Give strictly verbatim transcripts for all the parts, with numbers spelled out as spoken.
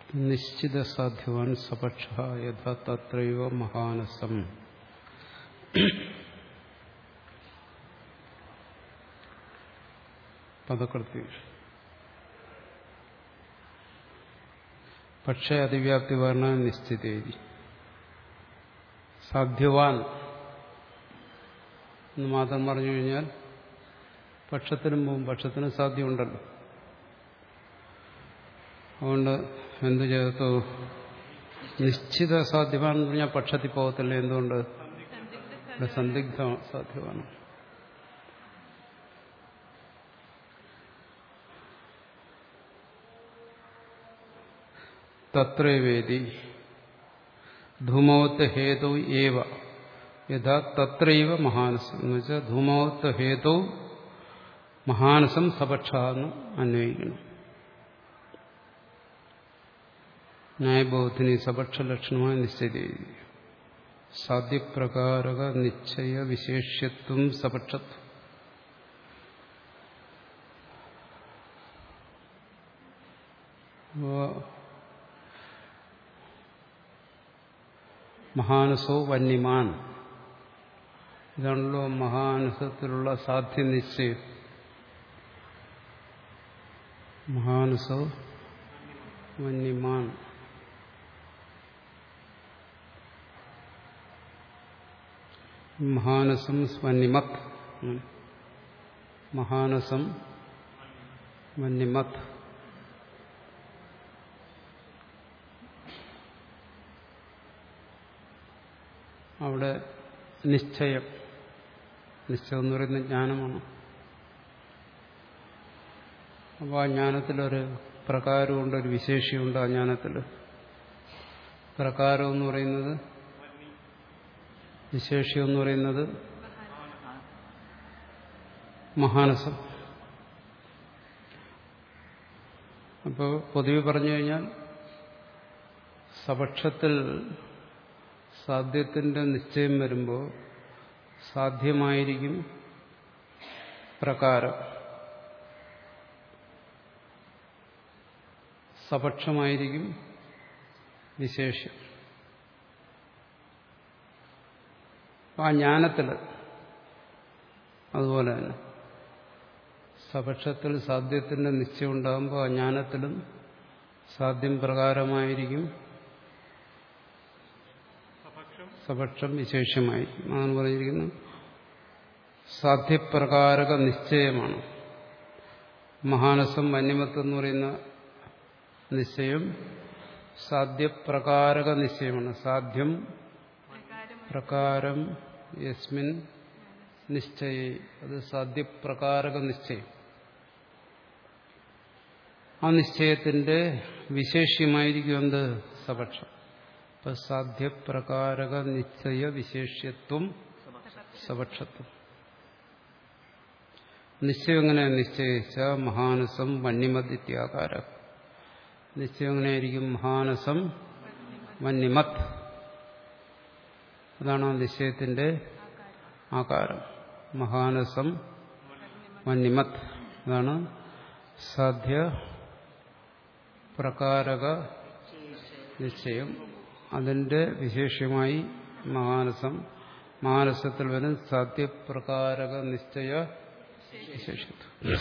നിശ്ചിത സാധ്യവാൻ സപക്ഷ യഥാ തത്രൈവ മഹാനസം. പദകൃത്യം. പക്ഷേ അതിവ്യാപ്തി വർണ്ണ നിശ്ചിതേരി. സാധ്യവാൻ എന്ന് മാത്രം പറഞ്ഞു കഴിഞ്ഞാൽ പക്ഷത്തിനും പോവും, പക്ഷത്തിന് സാധ്യമുണ്ടല്ലോ. അതുകൊണ്ട് എന്തു ചെയ്തു? നിശ്ചിത സാധ്യവാൻ എന്ന് പറഞ്ഞാൽ പക്ഷത്തിൽ പോകത്തില്ല. എന്തുകൊണ്ട്? സന്ദിഗ്ധ സാധ്യവാണ്. തത്രൈവേദി ധൂമവത്ത് ഹേതു ഏവ യഥാ തത്രൈവ മഹാനസം എന്ന് വെച്ചാൽ ധൂമവത്ത് ഹേതു മഹാനസം സപക്ഷ എന്ന് അന്വയിക്കണം. ന്യായബോധത്തിന് സപക്ഷ ലക്ഷണമായി നിശ്ചയിച്ചു. സാധ്യപ്രകാരക നിശ്ചയ വിശേഷ്യത്വം സപക്ഷത്വം. മഹാനസോ വന്യമാൻ, ഇതാണല്ലോ മഹാനസത്തിലുള്ള സാധ്യനിശ്ചയം. മഹാനസോ വന്യമാൻ. മഹാനസം വന്യമത്. മഹാനസം വന്യമത്. അവിടെ നിശ്ചയം, നിശ്ചയം എന്ന് പറയുന്ന ജ്ഞാനമാണ്. അപ്പോൾ ആ ജ്ഞാനത്തിലൊരു പ്രകാരമുണ്ട്, ഒരു വിശേഷിയുണ്ട്. ആ ജ്ഞാനത്തിൽ പ്രകാരം എന്ന് പറയുന്നത്, വിശേഷ്യം എന്ന് പറയുന്നത് മഹാനസം. അപ്പോൾ പൊതുവെ പറഞ്ഞു കഴിഞ്ഞാൽ സപക്ഷത്തിൽ സാധ്യത്തിന്റെ നിശ്ചയം വരുമ്പോൾ സാധ്യമായിരിക്കും പ്രകാരം, സപക്ഷമായിരിക്കും വിശേഷ്യം. ആ ജ്ഞാനത്തിൽ അതുപോലെ തന്നെ സപക്ഷത്തിൽ സാധ്യത്തിന്റെ നിശ്ചയം ഉണ്ടാകുമ്പോൾ ആ ജ്ഞാനത്തിലും സാധ്യം പ്രകാരമായിരിക്കും, സപക്ഷം വിശേഷമായിരിക്കും. അതാണ് പറഞ്ഞിരിക്കുന്നത്. സാധ്യപ്രകാരക നിശ്ചയമാണ് മഹാനസം. വന്യമത്വം എന്ന് പറയുന്ന നിശ്ചയം സാധ്യപ്രകാരക നിശ്ചയമാണ്. സാധ്യം പ്രകാരം യസ്മിൻ നിശ്ചയ, അത് സാധ്യപ്രകാരക നിശ്ചയം. ആ നിശ്ചയത്തിന്റെ വിശേഷ്യമായിരിക്കും എന്ത്? സപക്ഷം. ഇപ്പൊ സാധ്യപ്രകാരക നിശ്ചയ വിശേഷ്യത്വം സപക്ഷത്വം. നിശ്ചയം എങ്ങനെ നിശ്ചയിച്ച മഹാനസം വന്യമത് ഇത്യാകാര. നിശ്ചയം എങ്ങനെയായിരിക്കും? മഹാനസം വന്യമത്. അതാണ് ആ നിശ്ചയത്തിന്റെ ആകാരം. മഹാനസം വന്യമത്. അതാണ് സാധ്യ പ്രകാരക നിശ്ചയം. അതിന്റെ വിശേഷമായി മഹാനസം. മഹാനസത്തിൽ വരും സാധ്യപ്രകാരക നിശ്ചയ വിശേഷത്വം.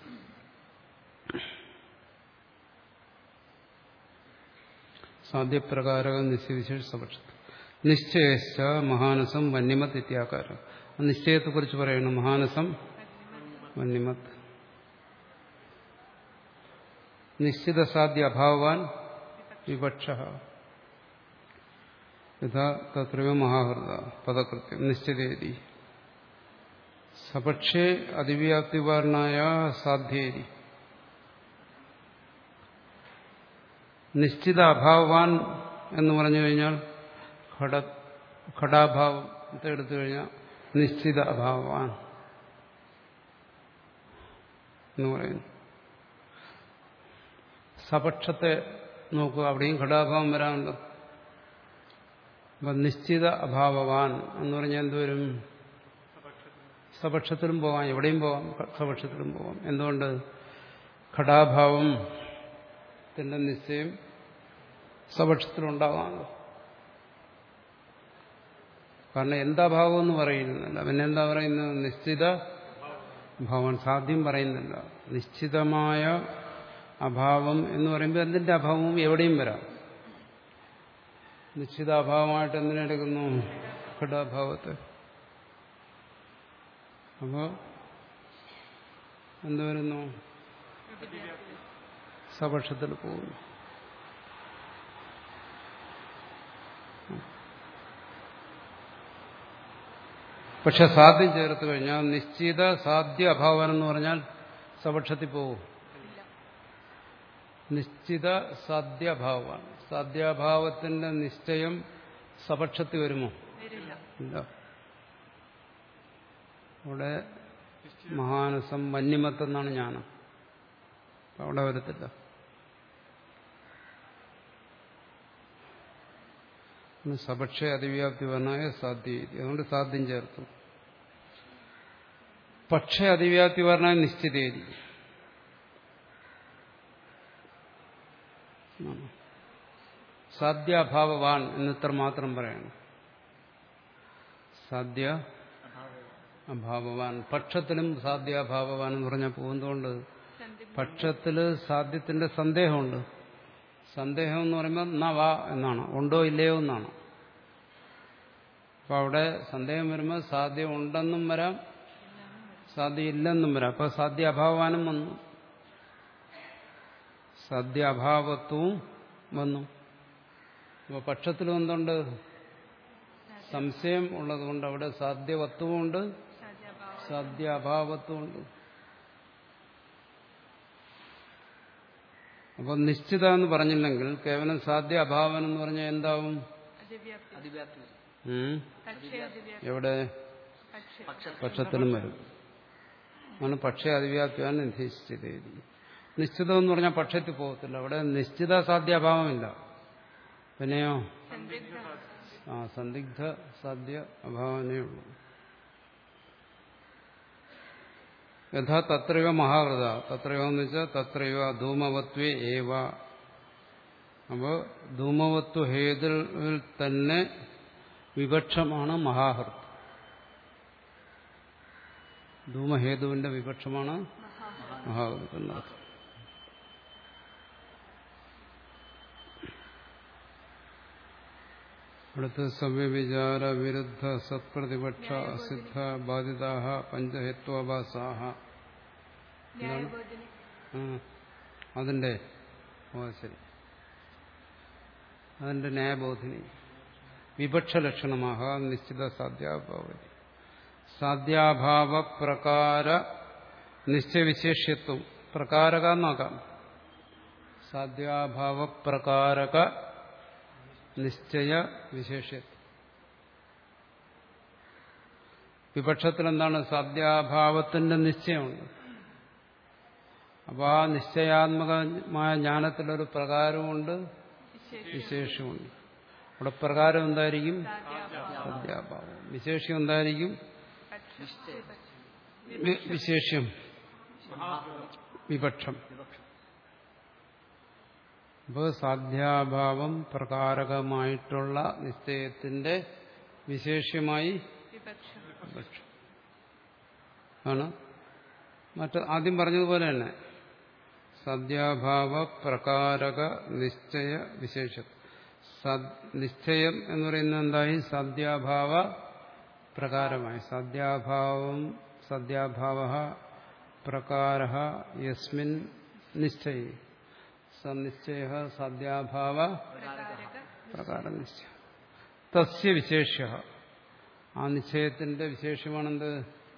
സാധ്യപ്രകാരക നിശ്ചയവിശേഷ സപക്ഷത്വം. നിശ്ചയശ്ച മഹാനസം വന്യമത് ഇത്യാകാരം. നിശ്ചയത്തെക്കുറിച്ച് പറയണം. മഹാനസം വന്യമത്. നിശ്ചിത സാധ്യ അഭാവാൻ വിവക്ഷ യഥാ തത്രൈവ മഹാഹൃദ. പദകൃത്യം. നിശ്ചിതേരി സപക്ഷേ അതിവ്യാപ്തിവാർണായ സാധ്യേരി. നിശ്ചിത അഭാവാൻ എന്ന് പറഞ്ഞു കഴിഞ്ഞാൽ ഘട ഘടാഭാവത്തെ എടുത്തു കഴിഞ്ഞാൽ നിശ്ചിത അഭാവാൻ എന്ന് പറയുന്നു. സപക്ഷത്തെ നോക്കുക, അവിടെയും ഘടാഭാവം വരാനുണ്ട്. അപ്പൊ നിശ്ചിത അഭാവവാൻ എന്ന് പറഞ്ഞാൽ എന്തുവരും? സപക്ഷത്തിലും പോവാം, എവിടെയും പോവാം, സപക്ഷത്തിലും പോവാം. എന്തുകൊണ്ട്? ഘടാഭാവത്തിന്റെ നിശ്ചയം സപക്ഷത്തിലുണ്ടാകാമല്ലോ. കാരണം എന്താ ഭാവം എന്ന് പറയുന്നില്ല. പിന്നെ എന്താ പറയുന്നത്? നിശ്ചിത ഭാവം. സാധ്യം പറയുന്നില്ല. നിശ്ചിതമായ അഭാവം എന്ന് പറയുമ്പോൾ എന്തിന്റെ അഭാവവും എവിടെയും വരാം. നിശ്ചിത അഭാവമായിട്ട് എന്തിനെടുക്കുന്നു? ഘടാഭാവത്തെ. അപ്പോ എന്ത് വരുന്നു? സപക്ഷത്തിൽ പോകുന്നു. പക്ഷെ സാധ്യം ചേർത്ത് കഴിഞ്ഞാൽ നിശ്ചിത സാധ്യ അഭാവം എന്ന് പറഞ്ഞാൽ സപക്ഷത്തിൽ പോകും. നിശ്ചിത സാധ്യാഭാവമാണ്. സാധ്യാഭാവത്തിന്റെ നിശ്ചയം സപക്ഷത്തിൽ വരുമോ? ഇല്ല. അവിടെ മഹാനസം വന്യമത്തം എന്നാണ് ജ്ഞാനം. അവിടെ വരത്തില്ല. സപക്ഷേ അതിവ്യാപ്തി വനായ സാധ്യ. അതുകൊണ്ട് സാധ്യം ചേർത്തു. പക്ഷേ അതിവ്യാപ്തി പറഞ്ഞാൽ നിശ്ചിതേരി. സാധ്യാഭാവവാൻ എന്നിത്ര മാത്രം പറയണം. സാധ്യ അഭാവവാൻ. പക്ഷത്തിലും സാധ്യാഭാവവാൻ എന്ന് പറഞ്ഞാൽ പോകുന്നതുകൊണ്ട് പക്ഷത്തില് സാധ്യത്തിന്റെ സന്ദേഹമുണ്ട്. സന്ദേഹം എന്ന് പറയുമ്പോൾ ന വാ എന്നാണ്, ഉണ്ടോ ഇല്ലയോ എന്നാണ്. അപ്പൊ അവിടെ സന്ദേഹം വരുമ്പോൾ സാധ്യം ഉണ്ടെന്നും വരാം, സാധ്യ ഇല്ലെന്നും വരാം. അപ്പൊ സാധ്യ അഭാവവാനും വന്നു, സാധ്യ അഭാവത്വവും വന്നു. അപ്പൊ പക്ഷത്തിലും എന്തുണ്ട്? സംശയം ഉള്ളതുകൊണ്ട് അവിടെ സാധ്യവത്വമുണ്ട്, സാധ്യ അഭാവത്വമുണ്ട്. അപ്പൊ നിശ്ചിത എന്ന് പറഞ്ഞില്ലെങ്കിൽ കേവലം സാധ്യ അഭാവം എന്ന് പറഞ്ഞാൽ എന്താവും? എവിടെ? പക്ഷത്തിലും വരും. ആണ് പക്ഷേ അതിവ്യാപ്തിയാണ് നിശ്ചിത. നിശ്ചിതം എന്ന് പറഞ്ഞാൽ പക്ഷത്തിൽ പോകത്തില്ല. അവിടെ നിശ്ചിത സാധ്യാഭാവമില്ല. പിന്നെയോ ആ സന്ദിഗ്ധ സാധ്യ അഭാവനേ ഉള്ളൂ. യഥാ തത്രൈവ മഹാവൃത. തത്രൈവ എന്ന് വെച്ചാൽ തത്രൈവ ധൂമവത്വേ ഏവ. അപ്പോ ധൂമവത്വ ഹേതുവിൽ തന്നെ വിവക്ഷമാണ് മഹാഹൃത്. ധൂമഹേതുവിന്റെ വിവക്ഷമാണ് മഹാഹൃത് എന്നർത്ഥം. അടുത്ത് സവ്യവിചാര വിരുദ്ധ സത്പ്രതിപക്ഷ അസിദ്ധ ബാധിതാഹ പഞ്ചഹേത്വാഭാസാഹ. അതിന്റെ ഓ ശരി അതിന്റെ ന്യായബോധിനി വിപക്ഷലക്ഷണമാഹ നിശ്ചിത സാധ്യാഭാവതി. സാധ്യാഭാവ പ്രകാര നിശ്ചയവിശേഷ്യത്വം പ്രകാരക നോക്കാം. സാധ്യാഭാവ പ്രകാരക നിശ്ചയ വിശേഷ്യത്വം. വിപക്ഷത്തിൽ എന്താണ്? സാധ്യാഭാവത്തിന്റെ നിശ്ചയമുണ്ട്. അപ്പൊ ആ നിശ്ചയാത്മകമായ ജ്ഞാനത്തിലൊരു പ്രകാരമുണ്ട്, വിശേഷമുണ്ട്. അവിടെ പ്രകാരം എന്തായിരിക്കും? സാധ്യാഭാവം. വിശേഷം എന്തായിരിക്കും? വിശേഷ്യം വിപക്ഷം. അപ്പോൾ സാധ്യാഭാവം പ്രകാരകമായിട്ടുള്ള നിശ്ചയത്തിന്റെ വിശേഷ്യമായി വിപക്ഷം ആണ്. മറ്റ് ആദ്യം പറഞ്ഞതുപോലെ തന്നെ സാധ്യാഭാവ പ്രകാരക നിശ്ചയ വിശേഷം. നിശ്ചയം എന്ന് പറയുന്നത് എന്തായി? സാധ്യാഭാവ പ്രകാരമായി. സാധ്യാഭാവം സാധ്യാഭാവ പ്രകാര യസ്മിൻ നിശ്ചയ സനിശ്ചയ സാധ്യാഭാവ പ്രകാര നിശ്ചയ തസ്യ വിശേഷ്യ. ആ നിശ്ചയത്തിന്റെ വിശേഷമാണെന്ത്?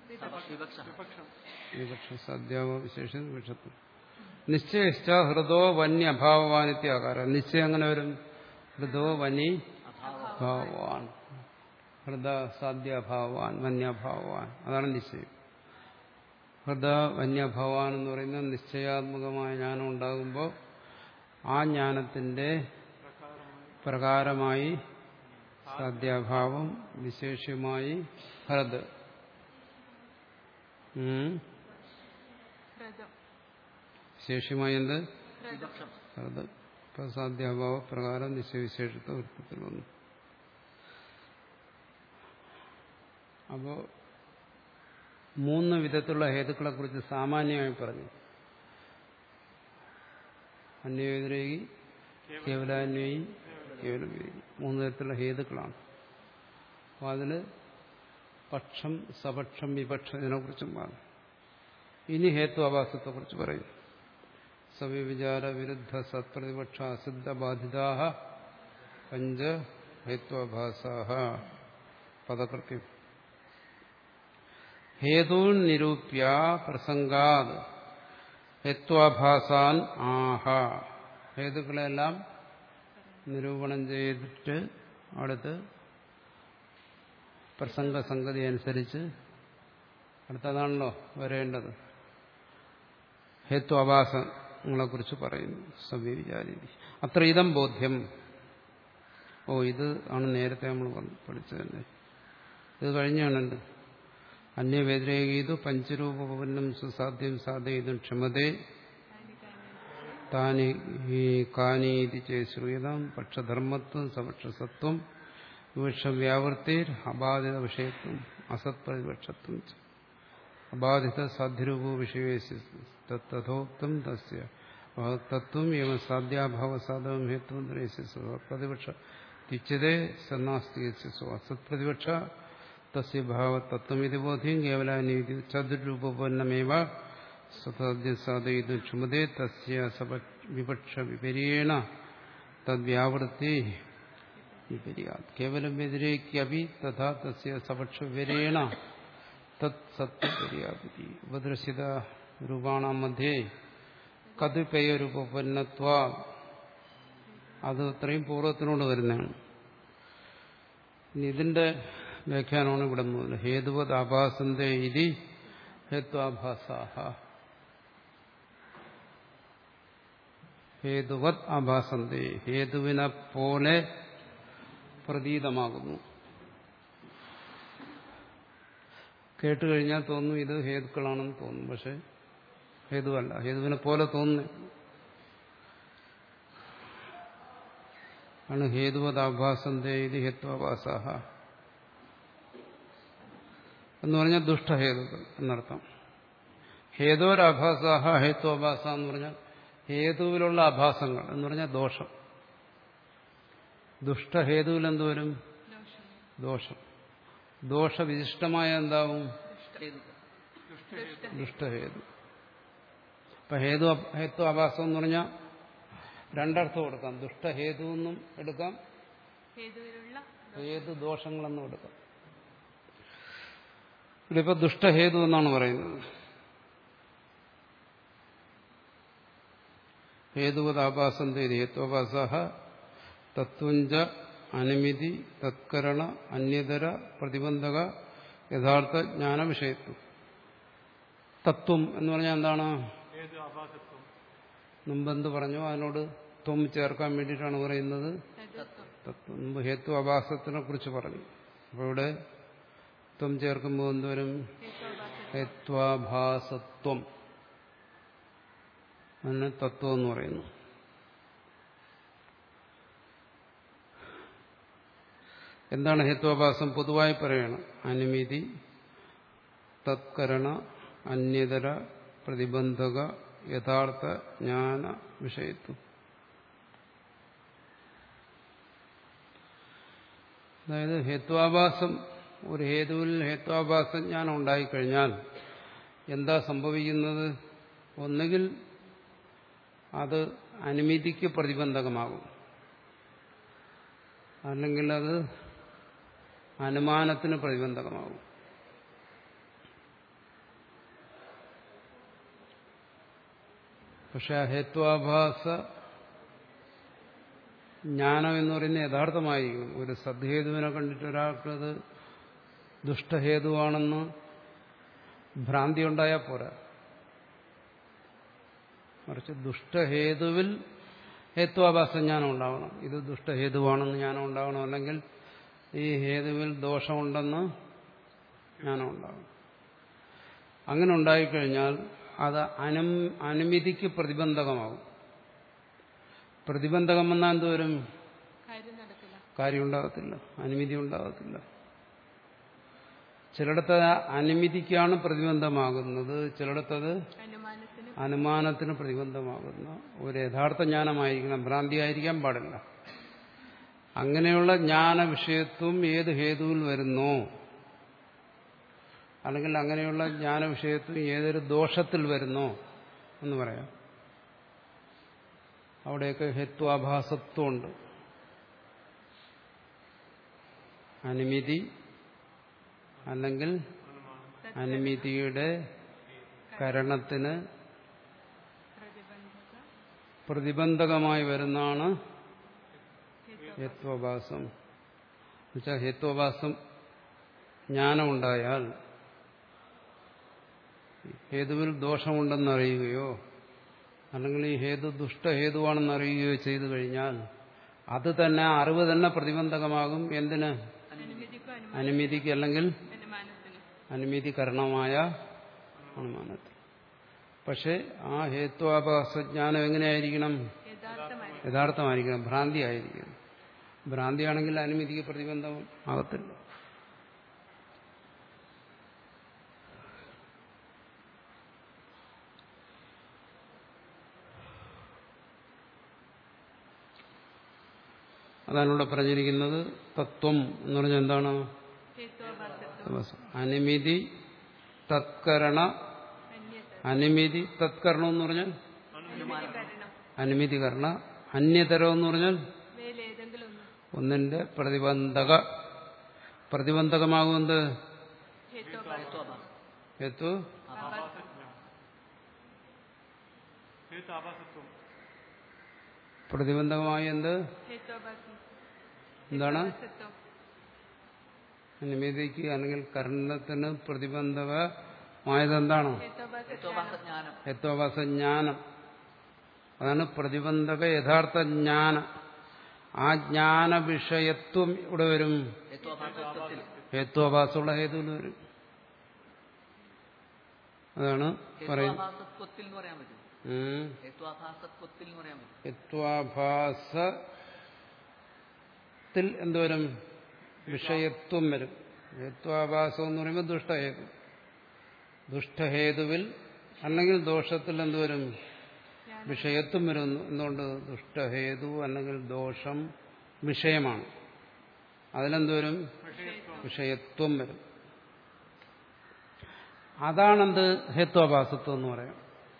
വിവക്ഷ. സാധ്യാഭാവ വിശേഷം വിവക്ഷത്വം. നിശ്ചയിച്ച ഹൃദോ വന്യഭാവവാനിത്യാകാര. നിശ്ചയം അങ്ങനെ വരും? ഹൃദോ വനി ഭാവവാൻ. ഹൃദ സാധ്യഭാവവാൻ വന്യഭാവവാൻ. അതാണ് നിശ്ചയം. ഹൃദ വന്യഭാവാൻ എന്ന് പറയുന്നത് നിശ്ചയാത്മകമായ ജ്ഞാനം ഉണ്ടാകുമ്പോൾ ആ ജ്ഞാനത്തിന്റെ പ്രകാരമായി സാധ്യാഭാവം, വിശേഷ്യമായി ഹൃദ്. വിശേഷ്യമായി എന്ത്? ഹൃദ്. സാധ്യാഭാവ പ്രകാരം നിശ്ചയവിശേഷത്തെ വൃത്തത്തിൽ വന്നു. അപ്പോ മൂന്ന് വിധത്തിലുള്ള ഹേതുക്കളെ കുറിച്ച് സാമാന്യമായി പറഞ്ഞു. അന്വയോതിരേകി, കേവലാന്വയി, കേവലം മൂന്ന് തരത്തിലുള്ള ഹേതുക്കളാണ്. അപ്പോൾ അതിൽ പക്ഷം, സപക്ഷം, വിപക്ഷം ഇതിനെക്കുറിച്ചും പറഞ്ഞു. ഇനി ഹേത്വാഭാസത്തെ കുറിച്ച് പറയും. സവിവിചാര വിരുദ്ധ സത്പ്രതിപക്ഷ അസിദ്ധ ബാധിതാഹ പഞ്ച ഹേത്വാഭാസാഹ. പദകൃത്യം. ഹേതൂൻ നിരൂപ്യ പ്രസംഗാത് ഹേത്വാഭാസാൻ ആഹ. ഹേതുക്കളെല്ലാം നിരൂപണം ചെയ്തിട്ട് അടുത്ത് പ്രസംഗസംഗതി അനുസരിച്ച് അടുത്തതാണല്ലോ വരേണ്ടത്. ഹേത്വാഭാസങ്ങളെക്കുറിച്ച് പറയുന്നു. സവിവിചാരി അത്ര ഇതം ബോധ്യം. ഓ, ഇത് ആണ് നേരത്തെ നമ്മൾ പഠിച്ചതല്ലേ. ഇത് കഴിഞ്ഞാണല്ലോ. അന്യവ്യതിരേകീതു പഞ്ചരൂപപൂർണം സുസാധ്യം സാധയിതും ക്ഷമതേ താനി കാനീതി ചേശ്രൂയതാം പക്ഷധർമ്മത്വം സപക്ഷസത്വം വിവക്ഷവ്യാവൃത്തിർ അബാധിത വിഷയത്വം അസത്പ്രതിപക്ഷത്വം അബാധിത സാധ്യരൂപോ വിഷയേസ്യ തഥോക്തം തസ്യ തത്വം ഏവ സാധ്യാഭാവസാധവം ഹേത്വം പ്രതിപക്ഷ തിച്ഛതേ സന്നാസ്തികസ്യ സ്വ അസത്പ്രതിപക്ഷ തസ്യ ഭാവതത്വമിതി ബോധ്യം കേവലാനീതി ചതുരൂപന്നമേവ സതാദ്യസാധയിതും ക്ഷുമതേ തസ്യ വിപക്ഷ വിപരീണ തദ്വ്യാവൃത്തി വിപര്യാത് കേവലം വ്യതിരേക്യപി തഥാ തസ്യ സപക്ഷ വിപരീണ തത് സത്വിപര്യാതി ഉപദ്രശ്യത രൂപാണാം മധ്യേ കതിപേയരൂപന്നത്വ. അത് ഇത്രയും പൂർവ്വത്തിനോട് വരുന്നതാണ്. ഇനി ഇതിന്റെ വ്യാഖ്യാനമാണ് ഇവിടെ മുതൽ. ഹേതുവത് ആഭാസന്തേ ഇതി ഹേത്വാഭാസാഹ. ഹേതുവത് ആഭാസന്തേ, ഹേതുവിനെ പോലെ പ്രതീതമാകുന്നു. കേട്ടുകഴിഞ്ഞാൽ തോന്നും ഇത് ഹേതുക്കളാണെന്ന് തോന്നും. പക്ഷെ ഹേതുവല്ല, ഹേതുവിനെ പോലെ തോന്നുന്നു ആണ്. ഹേതുവത് ആഭാസന്തേ ഇതി ഹേത്വാഭാസാഹ എന്ന് പറഞ്ഞാൽ ദുഷ്ടഹേതുക്കൾ എന്നർത്ഥം. ഹേതോരാഭാസാഹ ഹേത്വാഭാസ എന്ന് പറഞ്ഞാൽ ഹേതുവിലുള്ള ആഭാസങ്ങൾ എന്ന് പറഞ്ഞാൽ ദോഷം. ദുഷ്ടഹേതുവിൽ എന്തുവരും? ദോഷം. ദോഷവിശിഷ്ടമായ എന്താവും? ദുഷ്ടഹേതു. ഇപ്പൊ ഹേതു ഹേത്വാഭാസം എന്ന് പറഞ്ഞാൽ രണ്ടർത്ഥം കൊടുക്കാം. ദുഷ്ടഹേതു എന്നും എടുക്കാം, ഹേതു ദോഷങ്ങളെന്നും എടുക്കാം. ഇവിടിപ്പോ ദുഷ്ടഹേതു എന്നാണ് പറയുന്നത്. ഹേതുവതാഭാസന്ത ഹേത്വാഭാസ തത്വഞ്ച അനുമിതി തത്കരണ അന്യതര പ്രതിബന്ധക യഥാർത്ഥ ജ്ഞാന വിഷയത്വം. തത്വം എന്ന് പറഞ്ഞാൽ എന്താണ്? മുമ്പെന്ത് പറഞ്ഞു? അതിനോട് ത്വം ചേർക്കാൻ വേണ്ടിയിട്ടാണ് പറയുന്നത് തത്വം. മുമ്പ് ഹേത്വാഭാസത്തിനെ കുറിച്ച് പറഞ്ഞു. അപ്പൊ ഇവിടെ ത്വം ചേർക്കുമ്പോൾ എന്തോരും? ഹേത്വാഭാസത്വം. അതിന് തത്വം എന്ന് പറയുന്നു. എന്താണ് ഹേത്വാഭാസം? പൊതുവായി പറയണം. അനുമിതി തത്കരണ അന്യതര പ്രതിബന്ധക യഥാർത്ഥ ജ്ഞാന വിഷയത്വം. അതായത് ഹേത്വാഭാസം, ഒരു ഹേതുവിൽ ഹേത്വാഭാസ ജ്ഞാനം ഉണ്ടായിക്കഴിഞ്ഞാൽ എന്താ സംഭവിക്കുന്നത്? ഒന്നുകിൽ അത് അനുമതിക്ക് പ്രതിബന്ധകമാകും, അല്ലെങ്കിൽ അത് അനുമാനത്തിന് പ്രതിബന്ധകമാകും. പക്ഷെ ആ ഹേത്വാഭാസ ജ്ഞാനം എന്ന് പറയുന്നത് യഥാർത്ഥമായിരിക്കണം. ഒരു സദ്ഹേതുവിനെ കണ്ടിട്ട് ഒരാൾക്കത് ദുഷ്ടഹേതുവാണെന്ന് ഭ്രാന്തി ഉണ്ടായാൽ പോരാ. മറിച്ച് ദുഷ്ടഹേതുവിൽ ഹേത്വാഭാസ ജ്ഞാനം ഉണ്ടാവണം. ഇത് ദുഷ്ടഹേതുവാണെന്ന് ജ്ഞാനം ഉണ്ടാവണം. അല്ലെങ്കിൽ ഈ ഹേതുവിൽ ദോഷമുണ്ടെന്ന് ജ്ഞാനം ഉണ്ടാവണം. അങ്ങനെ ഉണ്ടായിക്കഴിഞ്ഞാൽ അത് അനു അനുമതിക്ക് പ്രതിബന്ധകമാകും. പ്രതിബന്ധകം വന്നാൽ എന്തോരും കാര്യം ഉണ്ടാകത്തില്ല, അനുമതി ഉണ്ടാകത്തില്ല. ചിലയിടത്ത് അനുമതിക്കാണ് പ്രതിബന്ധമാകുന്നത്, ചിലയിടത്തത് അനുമാനത്തിന് പ്രതിബന്ധമാകുന്നു. ഒരു യഥാർത്ഥ ജ്ഞാനമായിരിക്കണം, ഭ്രാന്തി ആയിരിക്കാൻ പാടില്ല. അങ്ങനെയുള്ള ജ്ഞാന വിഷയത്വം ഏത് ഹേതുവിൽ വരുന്നോ, അല്ലെങ്കിൽ അങ്ങനെയുള്ള ജ്ഞാന വിഷയത്വം ഏതൊരു ദോഷത്തിൽ വരുന്നോ എന്ന് പറയാം. അവിടെയൊക്കെ ഹേത്വാഭാസത്വമുണ്ട്. അനുമതി അല്ലെങ്കിൽ അനുമതിയുടെ കരണത്തിന് പ്രതിബന്ധകമായി വരുന്നതാണ് ഹേത്വാഭാസം. എന്നുവെച്ചാൽ ഹേത്വാഭാസം ജ്ഞാനമുണ്ടായാൽ ഹേതുവിൽ ദോഷമുണ്ടെന്നറിയുകയോ അല്ലെങ്കിൽ ഈ ഹേതു ദുഷ്ടഹേതുവാണെന്ന് അറിയുകയോ ചെയ്തു കഴിഞ്ഞാൽ അത് തന്നെ അറിവ് തന്നെ പ്രതിബന്ധകമാകും. എന്തിന്? അനുമതിക്ക് അല്ലെങ്കിൽ അനുമതി കരണമായ അനുമാനത്തിൽ. പക്ഷെ ആ ഹേത്വാഭാസജ്ഞാനം എങ്ങനെയായിരിക്കണം? യഥാർത്ഥമായിരിക്കണം, ഭ്രാന്തി ആയിരിക്കണം. ഭ്രാന്തിയാണെങ്കിൽ അനുമതിക്ക് പ്രതിബന്ധം ആകത്തില്ല. അതാണ് ഇവിടെ പറഞ്ഞിരിക്കുന്നത്. തത്വം എന്ന് പറഞ്ഞാൽ എന്താണ്? അനുമതി തത്കരണ. അനുമതി തത്കരണം എന്ന് പറഞ്ഞാൽ അനുമതി കരണ. അന്യതരം എന്ന് പറഞ്ഞാൽ ഒന്നിന്റെ പ്രതിബന്ധക. പ്രതിബന്ധകമാകുന്നത് ഹേതു പ്രതിബന്ധകമായ എന്ത്? എന്താണ്? അനുമതിക്ക് അല്ലെങ്കിൽ കർണത്തിന് പ്രതിബന്ധകമായത് എന്താണ്? ഹേത്വാഭാസജ്ഞാനം. അതാണ് പ്രതിബന്ധക യഥാർത്ഥ ജ്ഞാനം. ആ ജ്ഞാന വിഷയത്വം ഇവിടെ വരും, ഹേത്വാഭാസമുള്ള ഹേതുവിൽ വരും. അതാണ് പറയുന്നത്. ഹേത്വാഭാസത്തിൽ എന്തുവരും? വിഷയത്വം വരും. ഹേത്വാഭാസം എന്ന് പറയുമ്പോൾ ദുഷ്ടഹേതു. ദുഷ്ടഹേതുവിൽ അല്ലെങ്കിൽ ദോഷത്തിൽ എന്തുവരും? വിഷയത്വം വരുന്നു. എന്തുകൊണ്ട്? ദുഷ്ടഹേതു അല്ലെങ്കിൽ ദോഷം വിഷയമാണ്. അതിലെന്തുവരും? വിഷയത്വം വരും. അതാണെന്ത്? ഹേത്വാഭാസത്വം എന്ന് പറയാം.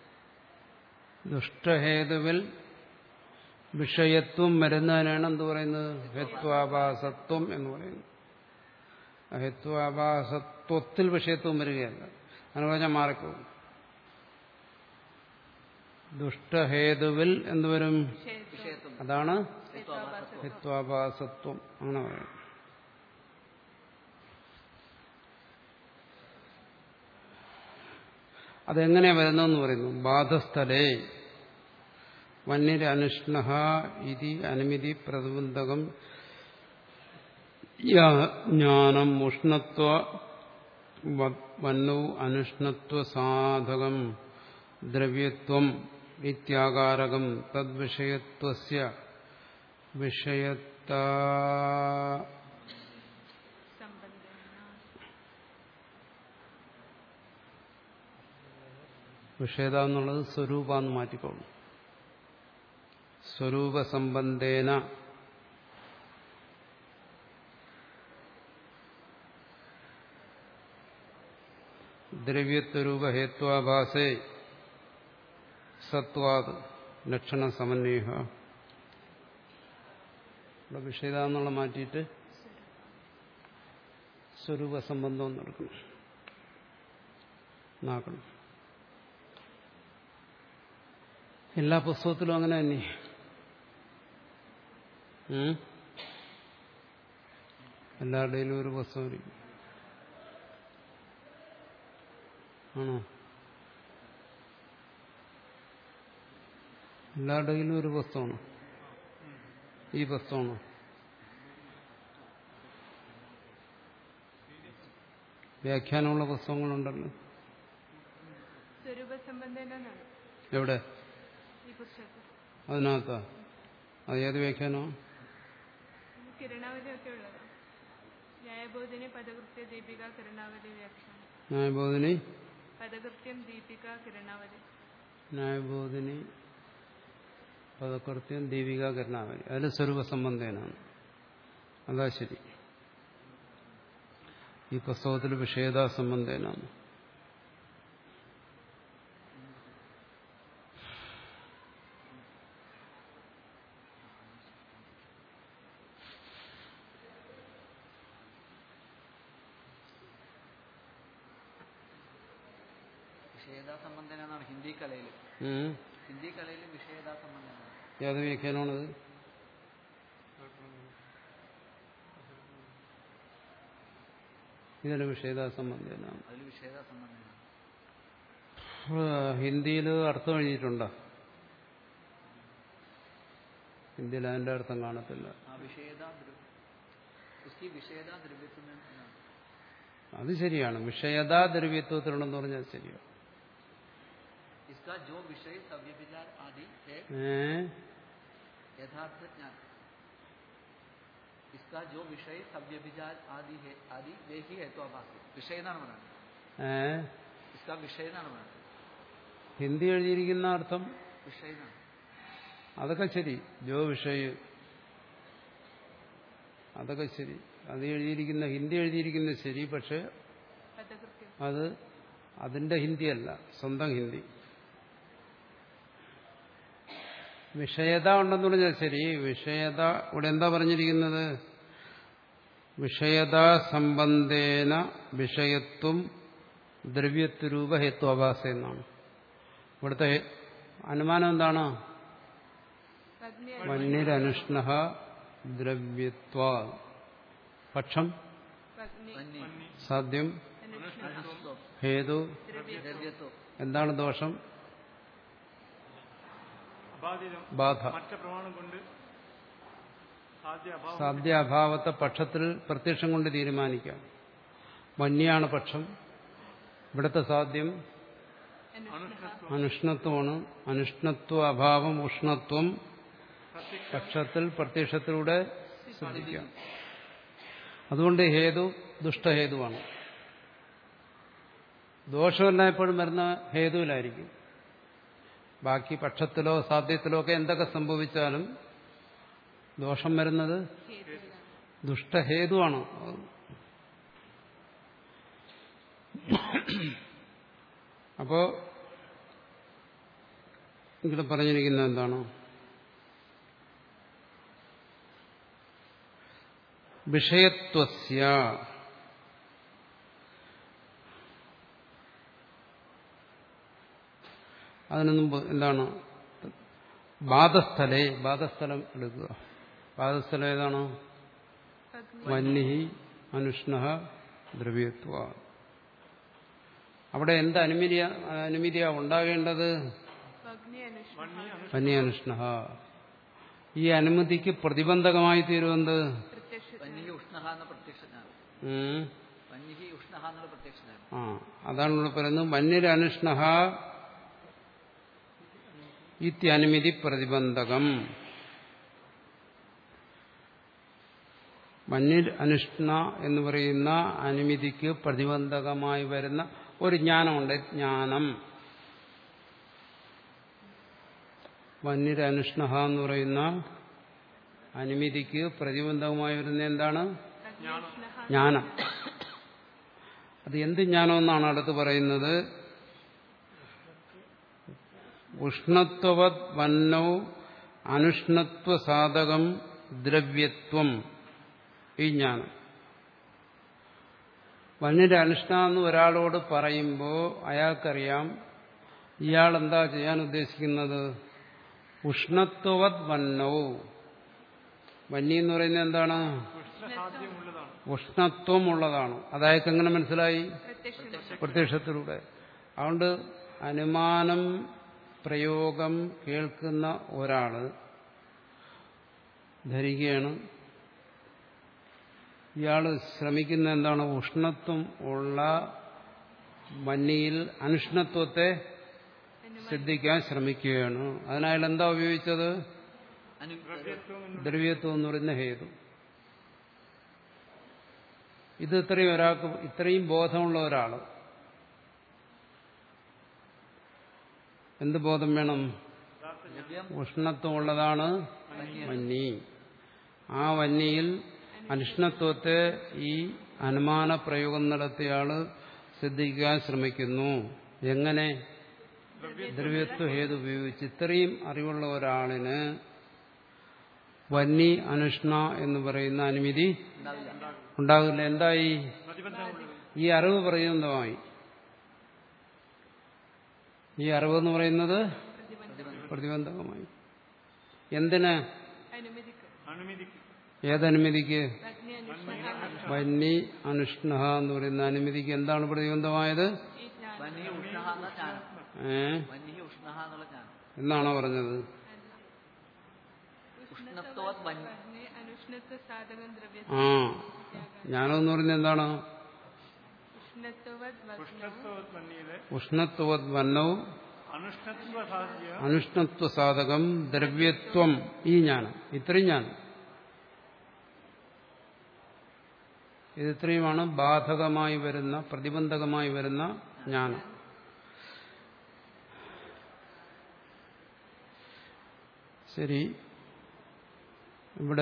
ദുഷ്ടഹേതുവിൽ വിഷയത്വം വരുന്നതിനാണ് എന്ത് പറയുന്നത്? ഹേത്വാഭാസത്വം എന്ന് പറയുന്നത്. ഹേത്വാഭാസത്വത്തിൽ വിഷയത്വം വരികയല്ല. അങ്ങനെ പറഞ്ഞാൽ മാറിപ്പോകും. ദുഷ്ടഹേതുവിൽ എന്തുവരും? അതാണ് ഹേത്വാഭാസത്വം. അങ്ങനെ പറയാം. അതെങ്ങനെ വരുന്നെന്ന് പറയുന്നു. ബാധസ്ഥലേ വന്യരനുഷ്ണ ഇതി അനുമതി പ്രതിബന്ധകം ജ്ഞാനം ഉഷ്ണത്വ വന്നൗ അനുഷ്ണത്വ സാധകം ദ്രവ്യത്വം ഇത്യാകാരകം തദ്വിഷയത്വസ്യ വിഷയത്ത വിഷയത എന്നുള്ളത് സ്വരൂപാന്ന് മാറ്റിക്കോളും. സ്വരൂപസംബന്ധേന ദ്രവ്യത്വരൂപ ഹേത്വാഭാസേ സത്വാത് ലക്ഷണ സമന്വയ. ഇവിടെ വിഷയത എന്നുള്ള മാറ്റിയിട്ട് സ്വരൂപസംബന്ധം എന്നെടുക്കണം, എന്നാക്കണം. എല്ലാ പുസ്തകത്തിലും അങ്ങനെ തന്നെ. എല്ലാവരുടെയിലും ഒരു പുസ്തകം ആണോ? എല്ലാവരുടെയിലും ഒരു പുസ്തകമാണ്. ഈ പുസ്തകമാണോ? വ്യാഖ്യാനമുള്ള പുസ്തകങ്ങളുണ്ടല്ലോ. എവിടെ? അതിനകത്താ? അത് ഏത് വ്യാഖ്യാനോ? കിരണാവലിയൊക്കെ ഉള്ളത്. ന്യായബോധിനി പദകൃത്യ ദീപിക കിരണാവലി വ്യാഖ്യാനം. ന്യായബോധിനി പദകൃത്യം ദീപിക കിരണാവലി. ന്യായബോധിനി പദകൃത്യം ദീപിക കിരണാവലി. അതിൽ സ്വരൂപ സംബന്ധേനാണ്. അതാ ശരി. ഈ പുസ്തകത്തിൽ വിഷയതാ സംബന്ധേനാണ്. ഹിന്ദി കലയിൽ ഹിന്ദി കലയിൽ വിഷയതാ സംബന്ധമാണ്. ഏത് വ്യാഖ്യാനമാണത്? ഇതിന് വിഷയതാ സംബന്ധമാണ്. അതിൽ വിഷയതാ സംബന്ധമാണ്. ഹിന്ദിയിൽ അർത്ഥം എഴുതിയിട്ടുണ്ടോ? ഹിന്ദിയിൽ അതിന്റെ അർത്ഥം കാണത്തില്ല. അത് ശരിയാണ്. വിഷയതാ ദ്രവ്യത്വത്തിലുണ്ടെന്ന് പറഞ്ഞാൽ ശരിയാണ്. യഥാർത്ഥ ജ്ഞാൻ इसका जो विषय सव्यभिचार आदि है आदि वे ही है तो आभास विषय എന്നാണ് പറയുന്നത്. इसका विषय എന്നാണ് പറയുന്നത്. ഹിന്ദി എഴുതിയിരിക്കുന്ന അർത്ഥം വിഷയ അതൊക്കെ ശരി. ജോ വിഷയ അതൊക്കെ ശരി. അത് എഴുതിയിരിക്കുന്ന ഹിന്ദി എഴുതിയിരിക്കുന്നത് ശരി. പക്ഷെ അത് അതിന്റെ ഹിന്ദിയല്ല, സ്വന്തം ഹിന്ദി. വിഷയത ഉണ്ടെന്ന് പറഞ്ഞാൽ ശരി. വിഷയത ഇവിടെ എന്താ പറഞ്ഞിരിക്കുന്നത്? വിഷയതാ സംബന്ധേന വിഷയത്വം ദ്രവ്യത്വരൂപ ഹേത്വാഭാസ എന്നാണ്. ഇവിടുത്തെ അനുമാനം എന്താണ്? വന്യരനുഷ്ണ ദ്രവ്യത്വ പക്ഷം സാധ്യം ഹേതു. എന്താണ് ദോഷം? ബാധ. സാധ്യാഭാവത്തെ പക്ഷത്തിൽ പ്രത്യക്ഷം കൊണ്ട് തീരുമാനിക്കാം. വന്യാണ് പക്ഷം. ഇവിടുത്തെ സാധ്യം അനുഷ്ണത്വമാണ്. അനുഷ്ണത്വ അഭാവം ഉഷ്ണത്വം പക്ഷത്തിൽ പ്രത്യക്ഷത്തിലൂടെ ശ്രദ്ധിക്കാം. അതുകൊണ്ട് ഹേതു ദുഷ്ടഹേതുവാണ്. ദോഷമെല്ലാം എപ്പോഴും വരുന്ന ഹേതുവിലായിരിക്കും. ബാക്കി പക്ഷത്തിലോ സാധ്യത്തിലോ ഒക്കെ എന്തൊക്കെ സംഭവിച്ചാലും ദോഷം വരുന്നത് ദുഷ്ടഹേതുവാണ്. അപ്പോ ഇവിടെ പറഞ്ഞിരിക്കുന്നത് എന്താണ്? വിഷയത്വസ്യ അതിനു മുമ്പ് എന്താണ്? ബാധസ്ഥലേ. ബാധസ്ഥലം എടുക്കുക. ബാധസ്ഥലം ഏതാണ്? വന്യഹി അനുഷ്ണ ദ്രവ്യത്വ. അവിടെ എന്ത് അനുമതിയ അനുമതിയ ഉണ്ടാകേണ്ടത്? വന്യനുഷ്ണ. ഈ അനുമതിക്ക് പ്രതിബന്ധകമായി തീരുവെന്ത്? ആ അതാണ് ഇവിടെ പറയുന്നത്. വന്യരനുഷ്ണ ഇത്യനുമതി പ്രതിബന്ധകം. വന്യർ അനുഷ്ണ എന്ന് പറയുന്ന അനുമതിക്ക് പ്രതിബന്ധകമായി വരുന്ന ഒരു ജ്ഞാനമുണ്ട്. ജ്ഞാനം. വന്യർ അനുഷ്ണ എന്ന് പറയുന്ന അനുമതിക്ക് പ്രതിബന്ധകമായി വരുന്ന എന്താണ്? ജ്ഞാനം. അത് എന്ത് ജ്ഞാനമെന്നാണ് അടുത്ത് പറയുന്നത്? ഉഷ്ണത്വവത് വന്നോ അനുഷ്ണത്വ സാധകം ദ്രവ്യത്വം. ഈ ജ്ഞാനം വന്യന്റെ അനുഷ്ണ എന്ന് ഒരാളോട് പറയുമ്പോൾ അയാൾക്കറിയാം ഇയാൾ എന്താ ചെയ്യാൻ ഉദ്ദേശിക്കുന്നത്. ഉഷ്ണത്വവത് വന്നോ. വന്യ എന്ന് പറയുന്നത് എന്താണ്? ഉഷ്ണത്വം ഉള്ളതാണ്. അതായത് എങ്ങനെ മനസ്സിലായി? പ്രത്യക്ഷത്തിലൂടെ. അതുകൊണ്ട് അനുമാനം പ്രയോഗം കേൾക്കുന്ന ഒരാള് ധരിക്കുകയാണ് ഇയാള് ശ്രമിക്കുന്ന എന്താണ്? ഉഷ്ണത്വം ഉള്ള വന്യയിൽ അനുഷ്ണത്വത്തെ ശ്രദ്ധിക്കാൻ ശ്രമിക്കുകയാണ്. അതിനായാൽ എന്താ ഉപയോഗിച്ചത്? ദ്രവ്യത്വം എന്ന് പറയുന്ന ഹേതു. ഇത് ഇത്രയും ഒരാൾക്ക് ഇത്രയും ബോധമുള്ള ഒരാള് എന്ത് ബോധം വേണം? ഉഷ്ണത്വം ഉള്ളതാണ് വന്നി. ആ വന്നിയിൽ അനിഷ്ണത്വത്തെ ഈ അനുമാന പ്രയോഗം നടത്തിയാള് സിദ്ധിക്കാൻ ശ്രമിക്കുന്നു. എങ്ങനെ? ദ്രവ്യത്വ ഹേതു ഉപയോഗിച്ച്. ഇത്രയും അറിവുള്ള ഒരാളിന് വന്നി അനുഷ്ണ എന്ന് പറയുന്ന അനുമതി ഉണ്ടാകില്ല. എന്തായി? ഈ അറിവ് പ്രതിബന്ധമായി. ഈ അറിവെന്ന് പറയുന്നത് പ്രതിബന്ധകമായി. എന്തിന്? ഏതനുമതിക്ക്? വന്നി അനുഷ്ണ എന്ന് പറയുന്ന അനുമതിക്ക് എന്താണ് പ്രതിബന്ധമായത്? ഏ എന്നാണോ പറഞ്ഞത്? ആ ജ്ഞാനമെന്ന് പറയുന്നത് എന്താണ്? ഉഷ്ണത്വവത് വന്നവും അനുഷ്ണത്വ സാധകം ദ്രവ്യത്വം. ഈ ജ്ഞാനം ഇത്രയും ജ്ഞാനം ഇതിത്രയുമാണ് ബാധകമായി വരുന്ന പ്രതിബന്ധകമായി വരുന്ന ജ്ഞാനം. ശരി, ഇവിടെ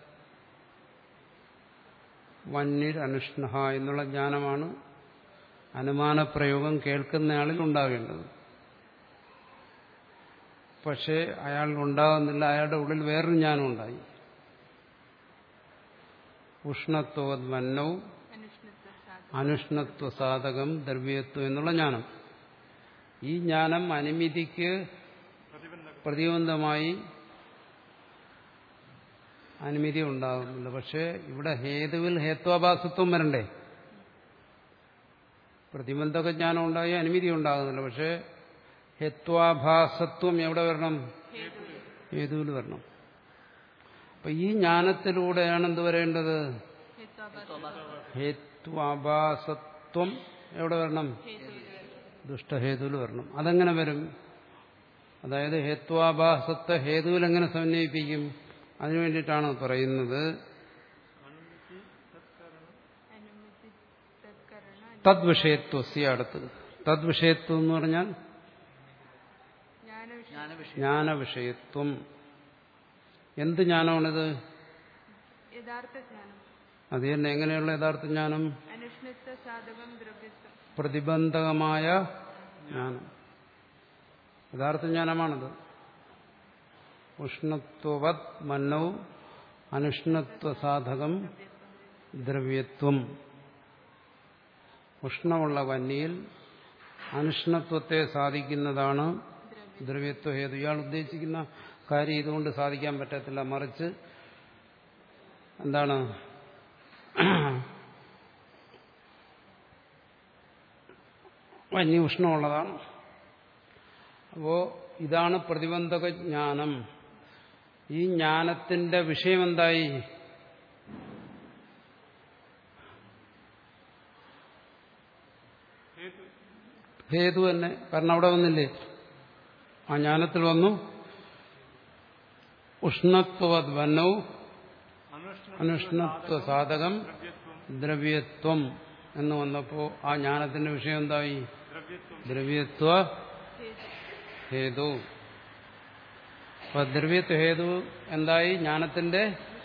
വന്നിർ അനുഷ്ണ എന്നുള്ള ജ്ഞാനമാണ് അനുമാനപ്രയോഗം കേൾക്കുന്നയാളിൽ ഉണ്ടാകേണ്ടത്. പക്ഷേ അയാൾ ഉണ്ടാകുന്നില്ല. അയാളുടെ ഉള്ളിൽ വേറൊരു ജ്ഞാനം ഉണ്ടായി. ഉഷ്ണത്വവത് വന്നവും അനുഷ്ണത്വ സാധകം ദ്രവ്യത്വം എന്നുള്ള ജ്ഞാനം. ഈ ജ്ഞാനം അനുമതിക്ക് പ്രതിബന്ധമായി അനുമതി ഉണ്ടാകുന്നില്ല. പക്ഷെ ഇവിടെ ഹേതുവിൽ ഹേത്വാഭാസത്വം വരണ്ടേ? പ്രതിബന്ധക ജ്ഞാനം ഉണ്ടായി അനുമതി ഉണ്ടാകുന്നില്ല. പക്ഷെ ഹേത്വാഭാസത്വം എവിടെ വരണം? ഹേതുവിൽ വരണം. അപ്പൊ ഈ ജ്ഞാനത്തിലൂടെയാണ് എന്ത് വരേണ്ടത്? ഹേത്വാഭാസത്വം എവിടെ വരണം? ദുഷ്ടഹേതുവിൽ വരണം. അതെങ്ങനെ വരും? അതായത് ഹേത്വാഭാസത്തെ ഹേതുവിൽ എങ്ങനെ സമന്വയിപ്പിക്കും? അതിനു വേണ്ടിയിട്ടാണ് പറയുന്നത് തദ്വിഷയത്വസ്യ. അടുത്തത് തദ്വിഷയത്വം എന്ന് പറഞ്ഞാൽ ജ്ഞാനവിഷയത്വം. എന്ത് ജ്ഞാനമാണിത്? അത് തന്നെ. എങ്ങനെയുള്ള യഥാർത്ഥ ജ്ഞാനം? പ്രതിബന്ധകമായ ജ്ഞാനം. യഥാർത്ഥ ജ്ഞാനമാണത്. ഉഷ്ണത്വവത് മന്നവും അനുഷ്ണത്വ സാധകം ദ്രവ്യത്വം. ഉഷ്ണമുള്ള വന്നിയിൽ അനുഷ്ണത്വത്തെ സാധിക്കുന്നതാണ് ദ്രവ്യത്വ ഹേതു. ഇയാൾ ഉദ്ദേശിക്കുന്ന കാര്യം ഇതുകൊണ്ട് സാധിക്കാൻ പറ്റത്തില്ല. മറിച്ച് എന്താണ്? വന്നി ഉഷ്ണമുള്ളതാണ്. അപ്പോ ഇതാണ് പ്രതിബന്ധക ജ്ഞാനം. ഈ ജ്ഞാനത്തിന്റെ വിഷയം എന്തായി? ഹേതു തന്നെ. കാരണം അവിടെ വന്നില്ലേ? ആ ജ്ഞാനത്തിൽ വന്നു ഉഷ്ണത്വവത് വന്നവും അനുഷ്ണത്വ സാധകം ദ്രവ്യത്വം എന്ന് വന്നപ്പോ ആ ജ്ഞാനത്തിന്റെ വിഷയം എന്തായി? ദ്രവ്യത്വ ഹേതു. അപ്പൊ ദ്രവ്യത്വ ഹേതു എന്തായി? ജ്ഞാനത്തിന്റെ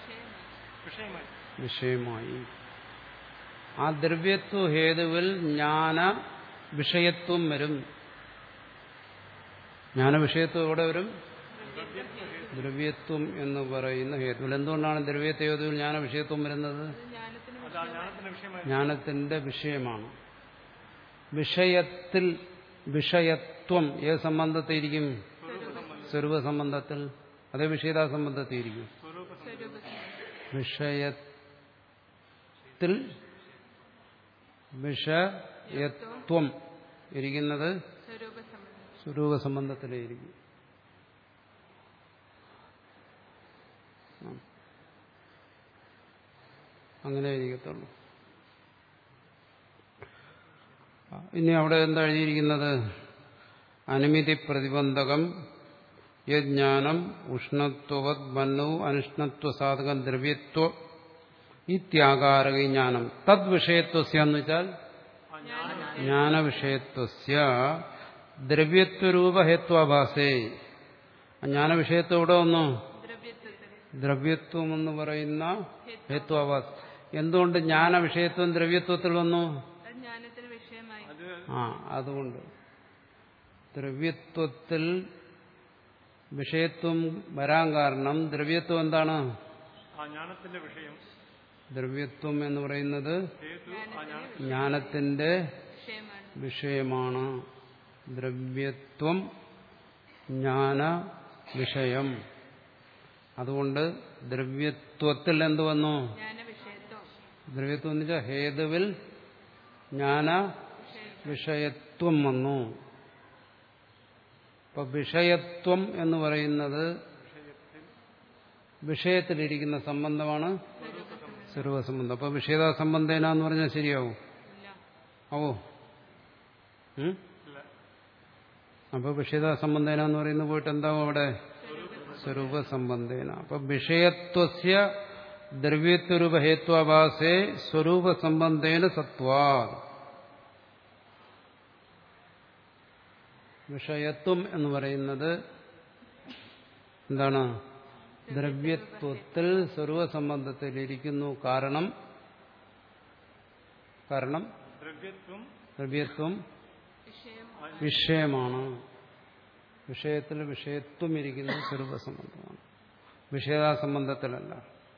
വിഷയമായി. ആ ദ്രവ്യത്വ ഹേതുവിൽ ജ്ഞാന വിഷയത്വം വരും. ജ്ഞാന വിഷയത്വം എവിടെ വരും? ദ്രവ്യത്വം എന്ന് പറയുന്ന ഹേതുവിൽ. എന്തുകൊണ്ടാണ് ദ്രവ്യത്വ ഹേതുവിൽ ജ്ഞാന വിഷയത്വം വരുന്നത്? ജ്ഞാനത്തിന്റെ വിഷയമാണ്. വിഷയത്തിൽ വിഷയത്വം ഏത് സംബന്ധത്തിരിക്കും? സ്വരൂപ സംബന്ധത്തിൽ. അതേ വിഷയതാ സംബന്ധത്തിരിക്കും. വിഷയത്തിൽ വിഷയത്വം ഇരിക്കുന്നത് സ്വരൂപ സംബന്ധത്തിലായിരിക്കും. അങ്ങനെ ഇരിക്കത്തുള്ളൂ. ഇനി അവിടെ എന്താ എഴുതിയിരിക്കുന്നത്? അനുമതി പ്രതിബന്ധകം യജ്ഞാനം ഉഷ്ണത്വവത് മന്നോ അനിഷ്ണത്വസാധകം ദ്രവ്യത്വ ഇത്യാകാരക ജ്ഞാനം തദ് വിഷയത്വസ്യ എന്ന് വെച്ചാൽ ജ്ഞാനവിഷയത്വസ്യ ദ്രവ്യത്വരൂപഹേത്വാഭാസേ. ജ്ഞാനവിഷയത്വം ഇവിടെ വന്നു ദ്രവ്യത്വം എന്ന് പറയുന്ന ഹേത്വാഭാസം. എന്തുകൊണ്ട് ജ്ഞാനവിഷയത്വം ദ്രവ്യത്വത്തിൽ വന്നു? ആ അതുകൊണ്ട് ദ്രവ്യത്വത്തിൽ വിഷയത്വം വരാൻ കാരണം ദ്രവ്യത്വം എന്താണ്? ദ്രവ്യത്വം എന്ന് പറയുന്നത് ജ്ഞാനത്തിന്റെ വിഷയമാണ്. ദ്രവ്യത്വം ജ്ഞാന വിഷയം. അതുകൊണ്ട് ദ്രവ്യത്വത്തിൽ എന്ത് വന്നു? ദ്രവ്യത്വം എന്ന് വെച്ചാൽ ഹേതുവിൽ ജ്ഞാന വിഷയത്വം വന്നു. ഇപ്പൊ വിഷയത്വം എന്ന് പറയുന്നത് വിഷയത്തിലിരിക്കുന്ന സംബന്ധമാണ് സർവസംബന്ധം. അപ്പൊ വിഷയതാ സംബന്ധേന എന്ന് പറഞ്ഞാൽ ശരിയാവും? ആവോ? അപ്പൊ വിഷയതാ സംബന്ധേന എന്ന് പറയുന്നത് പോയിട്ട് എന്താവും അവിടെ? സ്വരൂപസംബന്ധേന. അപ്പൊ വിഷയത്വസ്യ ദ്രവ്യത്വരൂപഹേത്വാഭാസേ സ്വരൂപസംബന്ധേന സത്വാ. വിഷയത്വം എന്ന് പറയുന്നത് എന്താണ്? ദ്രവ്യത്വത്തിൽ സ്വരൂപസംബന്ധത്തിലിരിക്കുന്നു. കാരണം കാരണം ദ്രവ്യത്വം വിഷയമാണ്. വിഷയത്തിൽ വിഷയത്വം ഇരിക്കുന്നത് സ്വരൂപസംബന്ധമാണ്, വിഷയതാസംബന്ധത്തിലല്ല.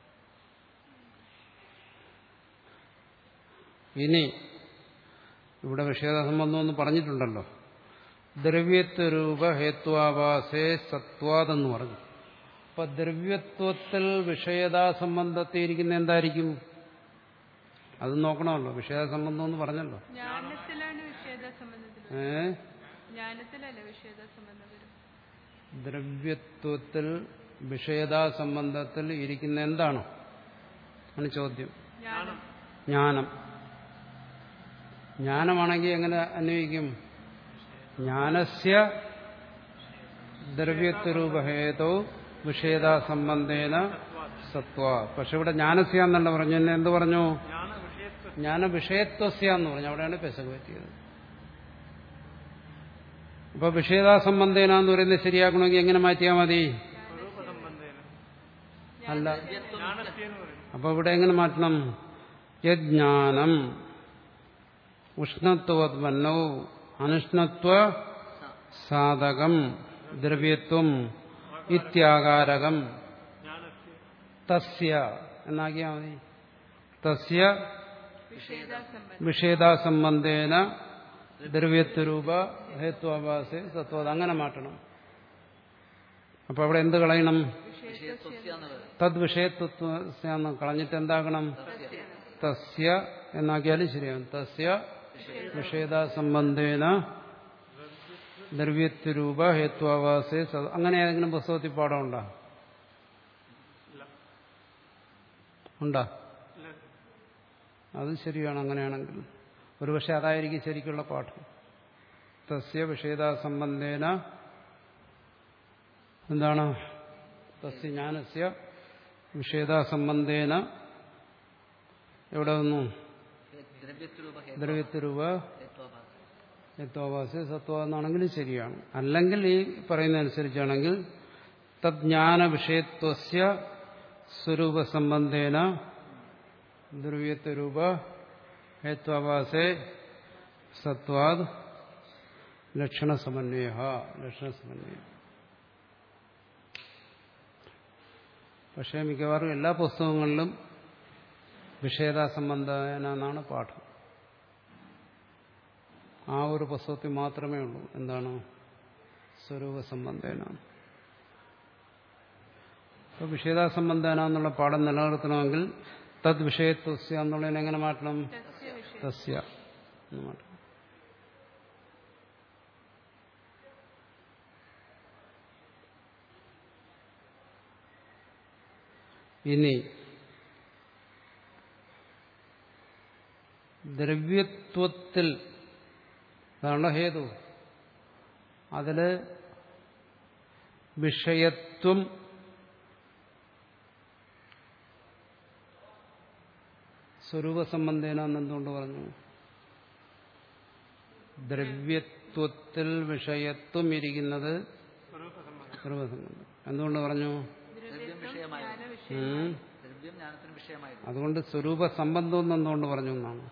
ഇനി ഇവിടെ വിഷയതാസംബന്ധം എന്ന് പറഞ്ഞിട്ടുണ്ടല്ലോ. ദ്രവ്യത്വരൂപ ഹേത്വാഭാസേ സത്വാദെന്ന് പറഞ്ഞു. അപ്പൊ ദ്രവ്യത്വത്തിൽ വിഷയതാസംബന്ധത്തിൽ ഇരിക്കുന്ന എന്തായിരിക്കും? അത് നോക്കണമല്ലോ. വിഷയതാസംബന്ധം എന്ന് പറഞ്ഞല്ലോ. ഏ ദ്രവ്യത്വത്തിൽ വിഷയതാസംബന്ധത്തിൽ ഇരിക്കുന്ന എന്താണ് ആണ് ചോദ്യം. ജ്ഞാനം. ജ്ഞാനമാണെങ്കിൽ എങ്ങനെ അന്വയിക്കും? ജ്ഞാനസ്യ ദ്രവ്യത്വരൂപഹേതോ വിഷയതാസംബന്ധേന സത്വ. പക്ഷെ ഇവിടെ ജ്ഞാനസ്യ എന്നല്ല പറഞ്ഞു. എന്നെ എന്ത് പറഞ്ഞു? ജ്ഞാന വിഷയത്വസ്യ എന്ന് പറഞ്ഞു. അവിടെയാണ് പെശക് പറ്റിയത്. അപ്പൊ വിഷയതാസംബന്ധേന എന്ന് പറയുന്നത് ശരിയാക്കണമെങ്കിൽ എങ്ങനെ മാറ്റിയാൽ മതി? അല്ല. അപ്പൊ ഇവിടെ എങ്ങനെ മാറ്റണം? യജ്ഞാനം ഉഷ്ണത്വവത്മന്നോ അനുഷ്ണത്വ സാധകം ദ്രവ്യത്വം ഇത്യാകാരകം തസ്യ എന്നാക്കിയാ മതി. തസ്യ വിഷയതാസംബന്ധേന ദ്രവ്യത്വരൂപ ഹേത്വാഭാസേ സത്വം. അങ്ങനെ മാറ്റണം. അപ്പൊ അവിടെ എന്ത് കളയണം? തദ് വിഷയത്വന്ന് കളഞ്ഞിട്ട് എന്താകണം? തസ്യ എന്നാക്കിയാലും ശരിയാകും. തസ്യ വിഷയതാസംബന്ധേന ദ്രവ്യത്വരൂപ ഹേത്വാഭാസേ. അങ്ങനെ ഏതെങ്കിലും പുസ്തകത്തിൽ പാഠമുണ്ടോ? ഉണ്ടോ? അത് ശരിയാണ്. അങ്ങനെയാണെങ്കിൽ ഒരുപക്ഷെ അതായിരിക്കും ശരിക്കുള്ള പാഠം. തസ്യ വിഷയതാസംബന്ധേന എന്താണ്? തസ്യ ജ്ഞാനസ്യ വിഷയതാസംബന്ധേന എവിടെ വന്നു? ദ്രവ്യത്വരൂപ ഹേത്വാഭാസേ സത്വ എന്നാണെങ്കിലും ശരിയാണ്. അല്ലെങ്കിൽ ഈ പറയുന്നതനുസരിച്ചാണെങ്കിൽ തജ്ഞാന വിഷയത്വസ്യ സ്വരൂപസംബന്ധേന ദ്രവ്യത്വരൂപ ഹേത്വാഭാസേ സത്വാദ് ലക്ഷണസമന്വയ. ലക്ഷണസമന്വയം. പക്ഷേ മിക്കവാറും എല്ലാ പുസ്തകങ്ങളിലും വിഷയതാസംബന്ധേന എന്നാണ് പാഠം. ആ ഒരു പുസ്തകത്തിൽ മാത്രമേ ഉള്ളൂ എന്താണ്? സ്വരൂപസംബന്ധേന. അപ്പോൾ വിഷയതാസംബന്ധേന എന്നുള്ള പാഠം നിലനിർത്തണമെങ്കിൽ തദ് വിഷയത്വസ്യ എന്നുള്ളതിനെ എങ്ങനെ മാറ്റണം? തസ്യ എന്ന് മാറ്റണം. ഇനി ദ്രവ്യത്വത്തിൽ അതാണ് ഹേതു. അതില് വിഷയത്വം സ്വരൂപസംബന്ധേന എന്തുകൊണ്ട് പറഞ്ഞു? ദ്രവ്യത്വത്തിൽ വിഷയത്വം ഇരിക്കുന്നത് സ്വരൂപസംബന്ധം. എന്തുകൊണ്ട് പറഞ്ഞു? അതുകൊണ്ട് സ്വരൂപ സംബന്ധം എന്തുകൊണ്ട് പറഞ്ഞു എന്നാണ്.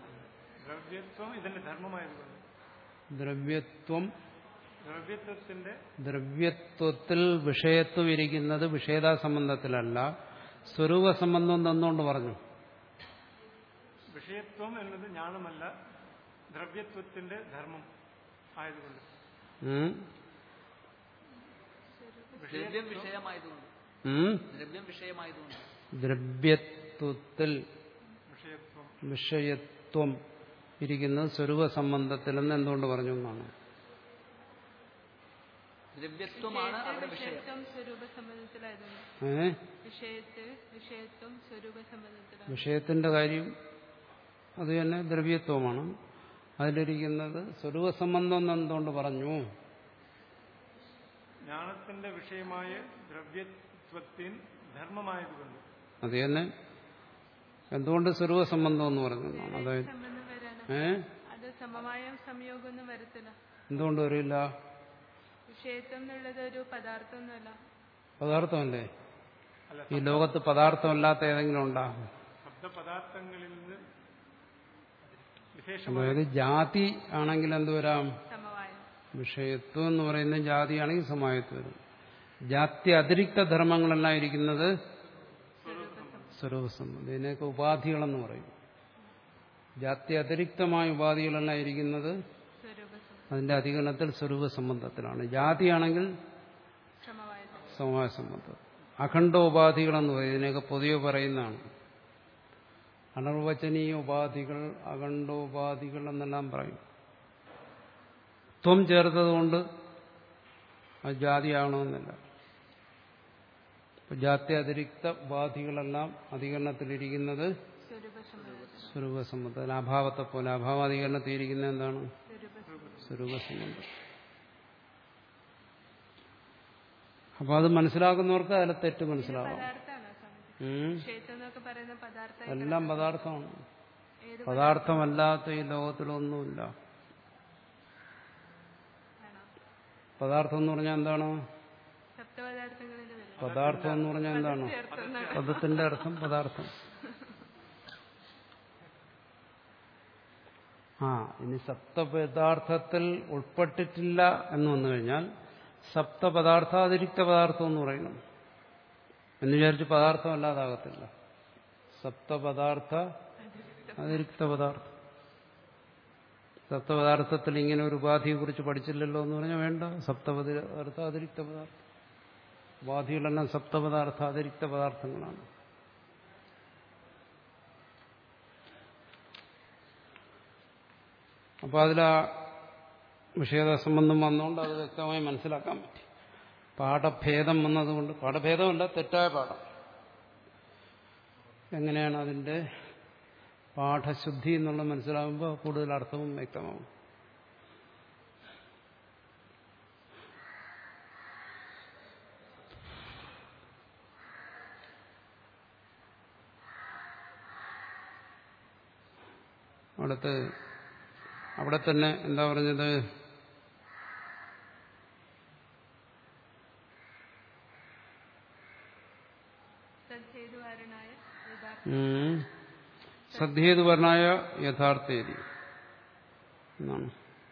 ദ്രവ്യത്വം ദ്രവ്യത്വത്തിൽ വിഷയത്വം ഇരിക്കുന്നത് വിഷയതാ സംബന്ധത്തിലല്ല, സ്വരൂപ സംബന്ധം എന്തുകൊണ്ട് പറഞ്ഞു? വിഷയത്വം എന്നത് ജ്ഞാനമല്ല, ദ്രവ്യത്വത്തിന്റെ ധർമ്മം ആയതുകൊണ്ട്. ദ്രവ്യം വിഷയമായതുകൊണ്ട്. ദ്രവ്യം വിഷയമായതുകൊണ്ട്. ദ്രവ്യത്വത്തിൽ വിഷയത്വം ഇരിക്കുന്നത് സ്വരൂപ സംബന്ധത്തിലെന്ന് എന്തുകൊണ്ട് പറഞ്ഞു എന്നാണ്. ദ്രവ്യത്വമാണ് അവിടെ വിഷയം. വിഷയത്തിന്റെ കാര്യം അത് തന്നെ ദ്രവ്യത്വമാണ്. അതിലിരിക്കുന്നത് സ്വരൂപ സംബന്ധം എന്തുകൊണ്ട് പറഞ്ഞു? ജ്ഞാനത്തിന്റെ വിഷയമായ ദ്രവ്യത്വത്തിൻ ധർമ്മമായതുകൊണ്ട്. അത് തന്നെ എന്തുകൊണ്ട് സ്വരൂപ സംബന്ധം എന്ന് പറഞ്ഞു? അതായത് ഏഹ് എന്തുകൊണ്ട് വരില്ല? പദാർത്ഥമല്ലേ? ഈ ലോകത്ത് പദാർത്ഥമല്ലാത്ത ഏതെങ്കിലും ഉണ്ടാകും? അതായത് ജാതി ആണെങ്കിൽ എന്തുവരാം? വിഷയത്വം എന്ന് പറയുന്നത് ജാതിയാണെങ്കിൽ സമായത്വം വരും. ജാതി അതിരിക്ത ധർമ്മങ്ങളെല്ലാം ഇരിക്കുന്നത് സ്വരൂപസംബന്ധം. ഇതിനൊക്കെ ഉപാധികളെന്ന് പറയും. ജാതി അതിരിക്തമായ ഉപാധികളെല്ലാം ഇരിക്കുന്നത് അതിന്റെ അധികരണത്തിൽ സ്വരൂപ സംബന്ധത്തിലാണ്. ജാതിയാണെങ്കിൽ സമവായ സംബന്ധം. അഖണ്ഡോപാധികളെന്ന് പറയും. ഇതിനെയൊക്കെ പൊതുവെ പറയുന്നതാണ്. അനർവചനീയ ഉപാധികൾ, അഖണ്ഡോപാധികൾ എന്നെല്ലാം പറയും. ത്വം ചേർത്തതുകൊണ്ട് അത് ജാതിയാകണമെന്നില്ല. ജാതി അതിരിക്ത ഉപാധികളെല്ലാം അധികരണത്തിലിരിക്കുന്നത് സ്വരൂപസംബന്ധം. അഭാവത്തെ പോലെ അഭാവാധികരണത്തിൽ ഇരിക്കുന്നത് എന്താണ്? സ്വരൂപസംബന്ധം. അപ്പൊ അത് മനസ്സിലാക്കുന്നവർക്ക് അതിലെ തെറ്റ് മനസ്സിലാവാം. എല്ലാം പദാർത്ഥമാണ്. പദാർത്ഥമല്ലാത്ത ഈ ലോകത്തിലൊന്നുമില്ല. പദാർത്ഥം എന്ന് പറഞ്ഞാൽ എന്താണ്? പദാർത്ഥം എന്ന് പറഞ്ഞാൽ എന്താണ്? പദത്തിന്റെ അർത്ഥം പദാർത്ഥം. ആ ഇനി സപ്തപദാർത്ഥത്തിൽ ഉൾപ്പെട്ടിട്ടില്ല എന്ന് വന്നു കഴിഞ്ഞാൽ സപ്തപദാർത്ഥ അതിരിക്ത പദാർത്ഥം എന്ന് പറയണം. എന്ന് വിചാരിച്ച് പദാർത്ഥം അല്ലാതാകത്തില്ല. സപ്തപദാർത്ഥ അതിരിക്ത പദാർത്ഥം. സപ്തപദാർത്ഥത്തിൽ ഇങ്ങനെ ഒരു ഉപാധിയെ കുറിച്ച് പഠിച്ചില്ലല്ലോ എന്ന് പറഞ്ഞാൽ വേണ്ട. സപ്തപദാർത്ഥ അതിരിക്ത പദാർത്ഥം. ഉപാധികളെല്ലാം സപ്തപദാർത്ഥ അതിരിക്ത പദാർത്ഥങ്ങളാണ്. അപ്പൊ അതിലാ വിഷയത സംബന്ധം വന്നുകൊണ്ട് അത് വ്യക്തമായി മനസ്സിലാക്കാൻ പറ്റി. പാഠഭേദം വന്നതുകൊണ്ട്, പാഠഭേദമല്ല തെറ്റായ പാഠം, എങ്ങനെയാണ് അതിന്റെ പാഠശുദ്ധി എന്നുള്ള മനസ്സിലാകുമ്പോൾ കൂടുതൽ അർത്ഥവും വ്യക്തമാവും. അവിടുത്തെ അവിടെ തന്നെ എന്താ പറഞ്ഞത്? സദ്ഹേതുവർണായ യഥാർത്ഥേതി എന്നാണ്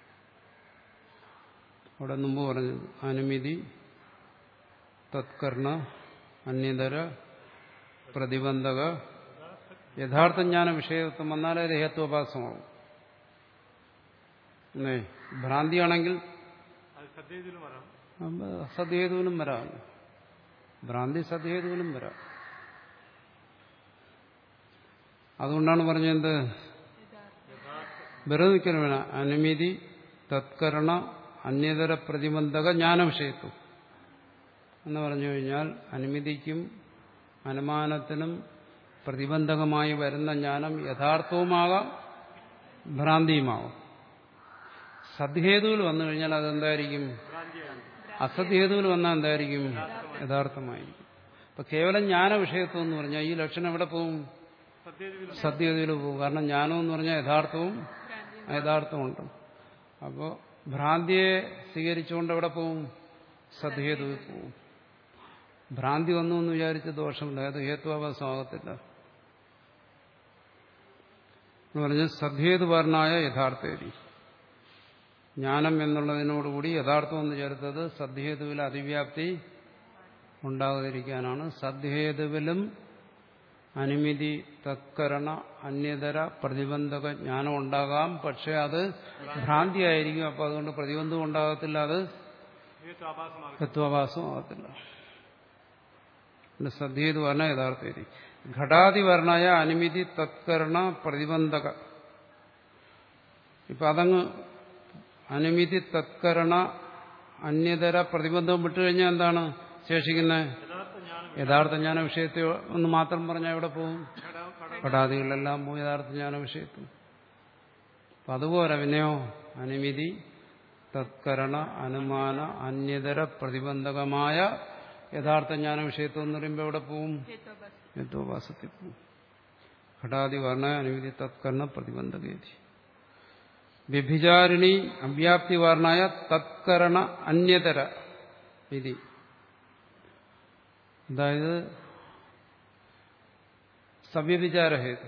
അവിടെ മുമ്പ് പറഞ്ഞത്. അനുമതി തത്കർണ അന്യതര പ്രതിബന്ധക യഥാർത്ഥ ജ്ഞാന വിഷയത്വം വന്നാലേ ദേഹത്വോപാസമാവും. ഭ്രാന്തിയാണെങ്കിൽ സദ്ഹേതുവിനും വരാം. ഭ്രാന്തി സദ്ഹേതുവിനും വരാം. അതുകൊണ്ടാണ് പറഞ്ഞത് വെറുതെ നിൽക്കണം വേണം. അനുമതി തത്കരണ അന്യതര പ്രതിബന്ധക ജ്ഞാനവിഷയത്വം എന്ന് പറഞ്ഞു കഴിഞ്ഞാൽ അനുമതിക്കും അനുമാനത്തിനും പ്രതിബന്ധകമായി വരുന്ന ജ്ഞാനം യഥാർത്ഥവുമാകാം ഭ്രാന്തിയുമാകാം. സദ്ഹേതുവിൽ വന്നു കഴിഞ്ഞാൽ അതെന്തായിരിക്കും? അസദ്ഹേതുവിൽ വന്നാൽ എന്തായിരിക്കും? യഥാർത്ഥമായിരിക്കും. അപ്പൊ കേവലം ജ്ഞാന വിഷയത്വം എന്ന് പറഞ്ഞാൽ ഈ ലക്ഷണം എവിടെ പോവും? സദ്ഹേതുവിൽ പോകും. കാരണം ജ്ഞാനം എന്ന് പറഞ്ഞാൽ യഥാർത്ഥവും യഥാർത്ഥമുണ്ട്. അപ്പോൾ ഭ്രാന്തിയെ സ്വീകരിച്ചുകൊണ്ട് എവിടെ പോവും? സദ്ഹേതുവിൽ പോവും. ഭ്രാന്തി വന്നു എന്ന് വിചാരിച്ച ദോഷമില്ല, അത് ഹേത്വാഭാസമാകത്തില്ല എന്ന് പറഞ്ഞ് സദ്ഹേതുപരനായ യഥാർത്ഥേരി. ജ്ഞാനം എന്നുള്ളതിനോടുകൂടി യഥാർത്ഥം എന്ന് ചേർത്തത് സദ്ഹേതുവിൽ അതിവ്യാപ്തി ഉണ്ടാകാതിരിക്കാനാണ്. സദ്ഹേതുവിലും അനുമതി തത്കരണ അന്യതര പ്രതിബന്ധക ജ്ഞാനം ഉണ്ടാകാം, പക്ഷെ അത് ഭ്രാന്തിയായിരിക്കും. അപ്പോൾ അതുകൊണ്ട് പ്രതിബന്ധം ഉണ്ടാകത്തില്ല, അത് തത്വാഭാസമാകത്തില്ല. സദ്ഹേതു പറഞ്ഞ യഥാർത്ഥേരി. ഘടാതിവർണായ അനുമതി തത്കരണ പ്രതിബന്ധക. ഇപ്പൊ അതങ്ങ് അനുമതി തത്കരണ അന്യതര പ്രതിബന്ധം വിട്ടുകഴിഞ്ഞാൽ എന്താണ് ശേഷിക്കുന്നത്? യഥാർത്ഥ ജ്ഞാന വിഷയത്തെ ഒന്ന് മാത്രം പറഞ്ഞാൽ എവിടെ പോകും? ഘടാദികളെല്ലാം പോയി യഥാർത്ഥ ജ്ഞാന വിഷയത്തും. അപ്പൊ അതുപോലെ പിന്നെയോ അനുമതി തത്കരണ അനുമാന അന്യതര പ്രതിബന്ധകമായ യഥാർത്ഥ ജ്ഞാന വിഷയത്വം എന്ന് പറയുമ്പോൾ എവിടെ പോവും? ഹേത്വാഭാസത്തിൽ പോവും. ഘടാദി വർണ്ണ അനുമതി തത്കരണ പ്രതിബന്ധകേതി. വ്യഭിചാരിണി അവ്യാപ്തി വർണ്ണായ തത്കരണ അന്യതര വിധി. അതായത് സവ്യഭിചാര ഹേതു.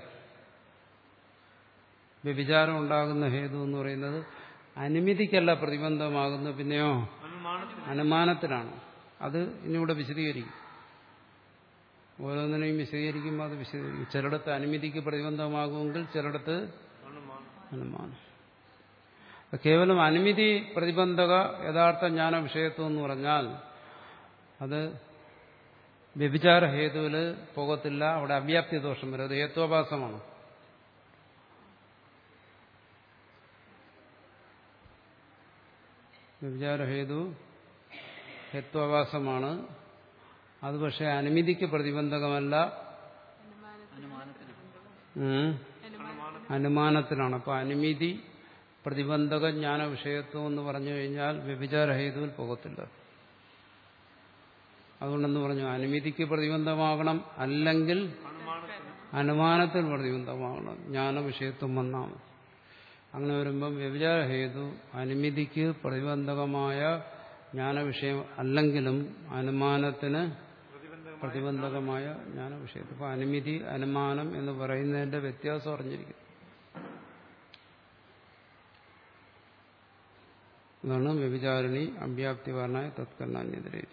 വ്യഭിചാരം ഉണ്ടാകുന്ന ഹേതു എന്ന് പറയുന്നത് അനുമതിക്കല്ല പ്രതിബന്ധമാകുന്നു, പിന്നെയോ അനുമാനത്തിലാണ്. അത് ഇനിയൂടെ വിശദീകരിക്കും. ഓരോന്നിനെയും വിശദീകരിക്കുമ്പോൾ അത് വിശദീകരിക്കും. ചിലയിടത്ത് അനുമതിക്ക് പ്രതിബന്ധമാകുമെങ്കിൽ ചിലയിടത്ത് അനുമാനം. കേവലം അനുമതി പ്രതിബന്ധക യഥാർത്ഥ ജ്ഞാന വിഷയത്വം എന്ന് പറഞ്ഞാൽ അത് വ്യഭിചാര ഹേതുവിൽ പോകത്തില്ല. അവിടെ അവ്യാപ്തി ദോഷം വരും. അത് ഹേത്വാഭാസമാണ്. വ്യഭിചാര ഹേതു ഹേത്വാഭാസമാണ്. അത് പക്ഷെ അനുമതിക്ക് പ്രതിബന്ധകമല്ല, അനുമാനത്തിലാണ്. അപ്പൊ അനുമതി പ്രതിബന്ധക ജ്ഞാന വിഷയത്വം എന്ന് പറഞ്ഞു കഴിഞ്ഞാൽ വ്യഭിചാര ഹേതുവിൽ പോകത്തില്ല. അതുകൊണ്ടെന്ന് പറഞ്ഞു അനുമതിക്ക് പ്രതിബന്ധമാകണം, അല്ലെങ്കിൽ അനുമാനത്തിൽ പ്രതിബന്ധമാകണം. ജ്ഞാന വിഷയത്വം വന്നാൽ മതി. അങ്ങനെ വരുമ്പം വ്യഭിചാര ഹേതു അനുമതിക്ക് പ്രതിബന്ധകമായ ജ്ഞാന വിഷയം അല്ലെങ്കിലും അനുമാനത്തിന് പ്രതിബന്ധകമായ ജ്ഞാന വിഷയത്വം. അപ്പൊ അനുമതി അനുമാനം എന്ന് പറയുന്നതിന്റെ വ്യത്യാസം അറിഞ്ഞിരിക്കുന്നു. അതാണ് വ്യഭിചാരിണി അവ്യാപ്തി വർണ്ണായ തത്കരണാന്യതരേ.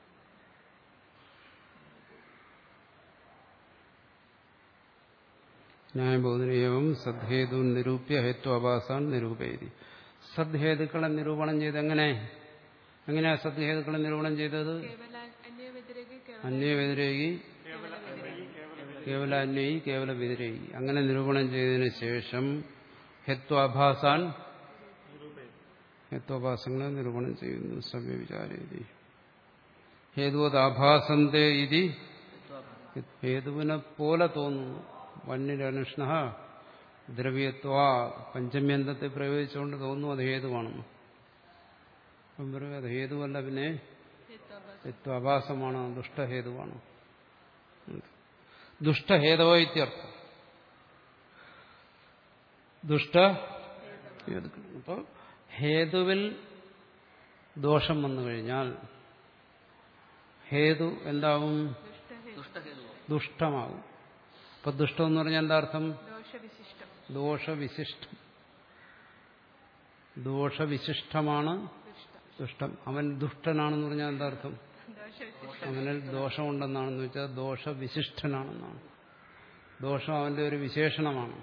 ന്യായബോധനേയവും സദ്ഹേതു നിരൂപ്യ ഹേത്വാഭാസാൻ നിരൂപയതി. സദ്ഹേതുക്കളെ നിരൂപണം ചെയ്ത് എങ്ങനെ എങ്ങനെയാ സദ്ഹേതുക്കളെ നിരൂപണം ചെയ്തത്? അന്യവ്യതിരേകി, കേവല അന്വയി, കേവല വ്യതിരേകി. അങ്ങനെ നിരൂപണം ചെയ്തതിനു ശേഷം ഹേത്വാഭാസാൻ ഹേത്വാഭാസങ്ങളെ നിരൂപണം ചെയ്യുന്നു. സവ്യവിചാരേതി ഹേതുവതാഭാസന്തേ ഇതി. ഹേതുവിനെ പോലെ തോന്നുന്നു. വന്യരനുഷ്ണ ദ്രവ്യത്വ പഞ്ചമ്യന്തത്തെ പ്രയോഗിച്ചുകൊണ്ട് തോന്നുന്നു അത് ഹേതുവാണെന്ന്. അപ്പം പറയും അത് ഹേതുവല്ല, പിന്നെ ഹേത്വാഭാസമാണ്, ദുഷ്ടഹേതുവാണ്. ദുഷ്ടഹേതവ ഇത്യർത്ഥം. ദുഷ്ട അപ്പോൾ ഹേതുവിൽ ദോഷം വന്നു കഴിഞ്ഞാൽ ഹേതു എന്താവും? ദുഷ്ടമാവും. അപ്പൊ ദുഷ്ടം എന്ന് പറഞ്ഞാൽ എന്താ അർത്ഥം? ദോഷവിശിഷ്ടം. ദോഷവിശിഷ്ടമാണ് ദുഷ്ടം. അവൻ ദുഷ്ടനാണെന്ന് പറഞ്ഞാൽ എന്താ അർത്ഥം? അവനിൽ ദോഷമുണ്ടെന്നാണെന്ന് വെച്ചാൽ ദോഷവിശിഷ്ടനാണെന്നാണ്. ദോഷം അവന്റെ ഒരു വിശേഷണമാണ്.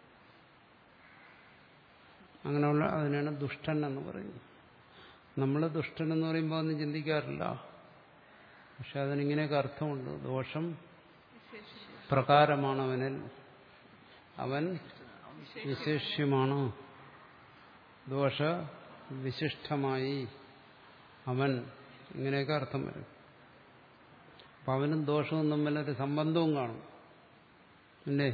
അങ്ങനെയുള്ള അതിനാണ് ദുഷ്ടൻ എന്ന് പറയുന്നത്. നമ്മൾ ദുഷ്ടൻ എന്ന് പറയുമ്പോൾ ഒന്നും ചിന്തിക്കാറില്ല, പക്ഷെ അതിനിങ്ങനെയൊക്കെ അർത്ഥമുണ്ട്. ദോഷം പ്രകാരമാണ് അവനിൽ, അവൻ വിശേഷ്യമാണ്, ദോഷവിശിഷ്ടമായി അവൻ, ഇങ്ങനെയൊക്കെ അർത്ഥം വരും. അപ്പം അവനും ദോഷവും തമ്മിലൊരു സംബന്ധവും കാണും. അല്ലേ?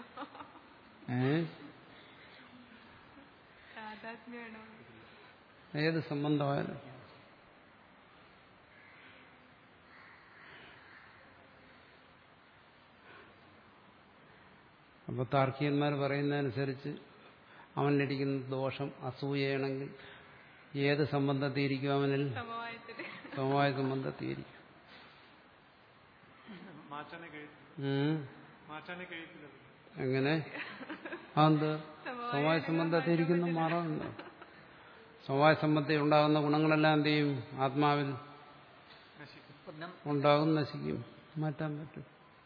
ഏ ഏത് സംബന്ധമായാലും. അപ്പോൾ താർക്കികന്മാർ പറയുന്നതനുസരിച്ച് അവനിരിക്കുന്ന ദോഷം അസൂയയാണെങ്കിൽ ഏത് സംബന്ധത്തിയിരിക്കും? അവനിൽ സമവായത്തില് സമവായ സംബന്ധത്തിയിരിക്കും. മാറ്റാനേ കഴിയത്തില്ല ഉം. മാറ്റാനേ കഴിയത്തില്ല എങ്ങനെ? അതെന്ത്? സമവായ സംബന്ധത്തിയിരിക്കുന്ന മാറാറുണ്ട്. സമവായ സംബന്ധത്തിൽ ഉണ്ടാകുന്ന ഗുണങ്ങളെല്ലാം എന്ത് ചെയ്യും? ആത്മാവിൽ ഉണ്ടാകും, നശിക്കും. മാറ്റാൻ പറ്റും.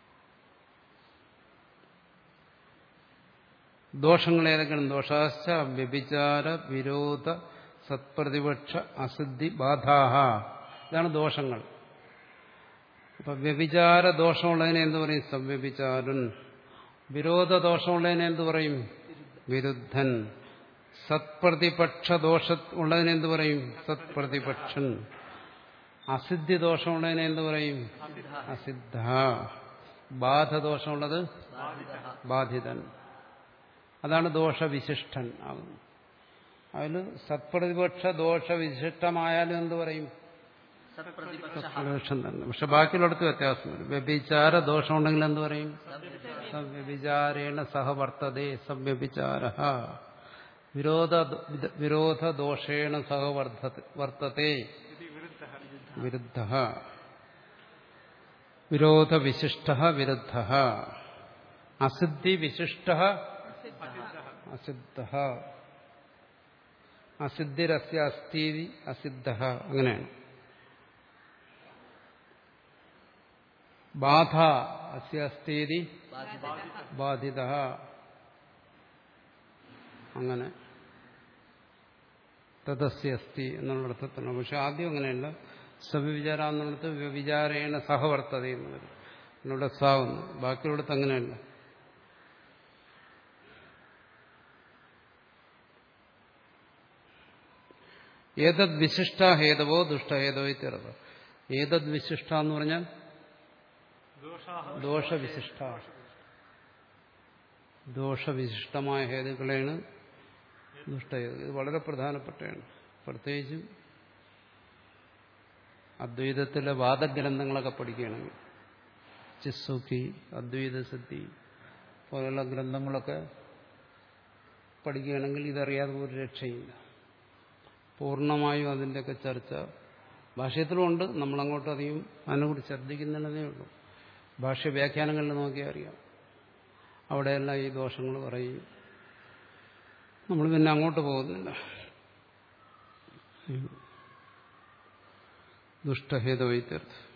ദോഷങ്ങൾ ഏതൊക്കെയാണ്? ദോഷാശ്ച വ്യഭിചാര വിരോധ സത്പ്രതിപക്ഷ അസിദ്ധി ബാധാഹ. ഇതാണ് ദോഷങ്ങൾ. അപ്പൊ വ്യഭിചാര ദോഷമുള്ളതിനെ എന്ത് പറയും? സംവ്യഭിചാരൻ. വിരോധ ദോഷമുള്ളതിനെ എന്ത് പറയും? വിരുദ്ധൻ. സത്പ്രതിപക്ഷ ദോഷ ഉള്ളതിനെ എന്ത് പറയും? സത്പ്രതിപക്ഷൻ. അസിദ്ധി ദോഷമുള്ളതിനെ എന്ത് പറയും? അസിദ്ധ. ബാധദോഷമുള്ളത് ബാധിതൻ. അതാണ് ദോഷവിശിഷ്ടൻ ആകുന്നത്. അതിൽ സത്പ്രതിപക്ഷ ദോഷവിശിഷ്ടമായാലും എന്ത് പറയും? സത്പ്രതിപക്ഷം തന്നെ. പക്ഷെ ബാക്കിയുള്ളടത്ത് വ്യത്യാസം വരും. വ്യഭിചാര ദോഷമുണ്ടെങ്കിൽ എന്ത് പറയും? സംവ്യഭിചാരേണ സഹവർത്തതേ സംവ്യഭിചാര. വിരോധ വിരോധ ദോഷേണ സഹവർത്തതേ വിരുദ്ധ. വിരോധ വിശിഷ്ട വിരുദ്ധ. അസിദ്ധി വിശിഷ്ട അസിദ്ധ. അസിദ്ധിരസ്യ അസ്ഥീതി അസിദ്ധ. അങ്ങനെയാണ്. ബാധ അസ്യ അസ്ഥീതി ബാധിത. അങ്ങനെ തദസ്യ അസ്ഥി എന്നുള്ള അർത്ഥത്തിലാണ്. പക്ഷെ ആദ്യം അങ്ങനെയല്ല. സവിചാര എന്നുള്ളത് വ്യഭിചാരേണ സഹവർത്തത എന്ന് വരും. എന്നോട് സാവുന്നു. ബാക്കിയുള്ളടത്ത് അങ്ങനെയല്ല. ഏതദ് വിശിഷ്ട ഹേതവോ ദുഷ്ടഹേതവോ ഇത്യർത്ഥ. ഏതദ് വിശിഷ്ട എന്ന് പറഞ്ഞാൽ ദോഷവിശിഷ്ട. ദോഷവിശിഷ്ടമായ ഹേതുക്കളെയാണ് ദുഷ്ടഹേതു. ഇത് വളരെ പ്രധാനപ്പെട്ടതാണ്. പ്രത്യേകിച്ചും അദ്വൈതത്തിലെ വാദഗ്രന്ഥങ്ങളൊക്കെ പഠിക്കുകയാണെങ്കിൽ, ചിസ്സുക്കി, അദ്വൈത സിദ്ധി പോലുള്ള ഗ്രന്ഥങ്ങളൊക്കെ പഠിക്കുകയാണെങ്കിൽ ഇതറിയാതെ ഒരു രക്ഷയില്ല. പൂർണ്ണമായും അതിൻ്റെയൊക്കെ ചർച്ച ഭാഷ്യത്തിലുമുണ്ട്. നമ്മളങ്ങോട്ട് അധികം അതിനെക്കുറിച്ച് ശ്രദ്ധിക്കുന്നതേ ഉള്ളൂ. ഭാഷ്യ വ്യാഖ്യാനങ്ങളിൽ നോക്കിയാൽ അറിയാം. അവിടെയെല്ലാം ഈ ദോഷങ്ങൾ പറയും. നമ്മൾ പിന്നെ അങ്ങോട്ട് പോകുന്നില്ല. ദുഷ്ടഹേതവൈത്യർത്ഥം.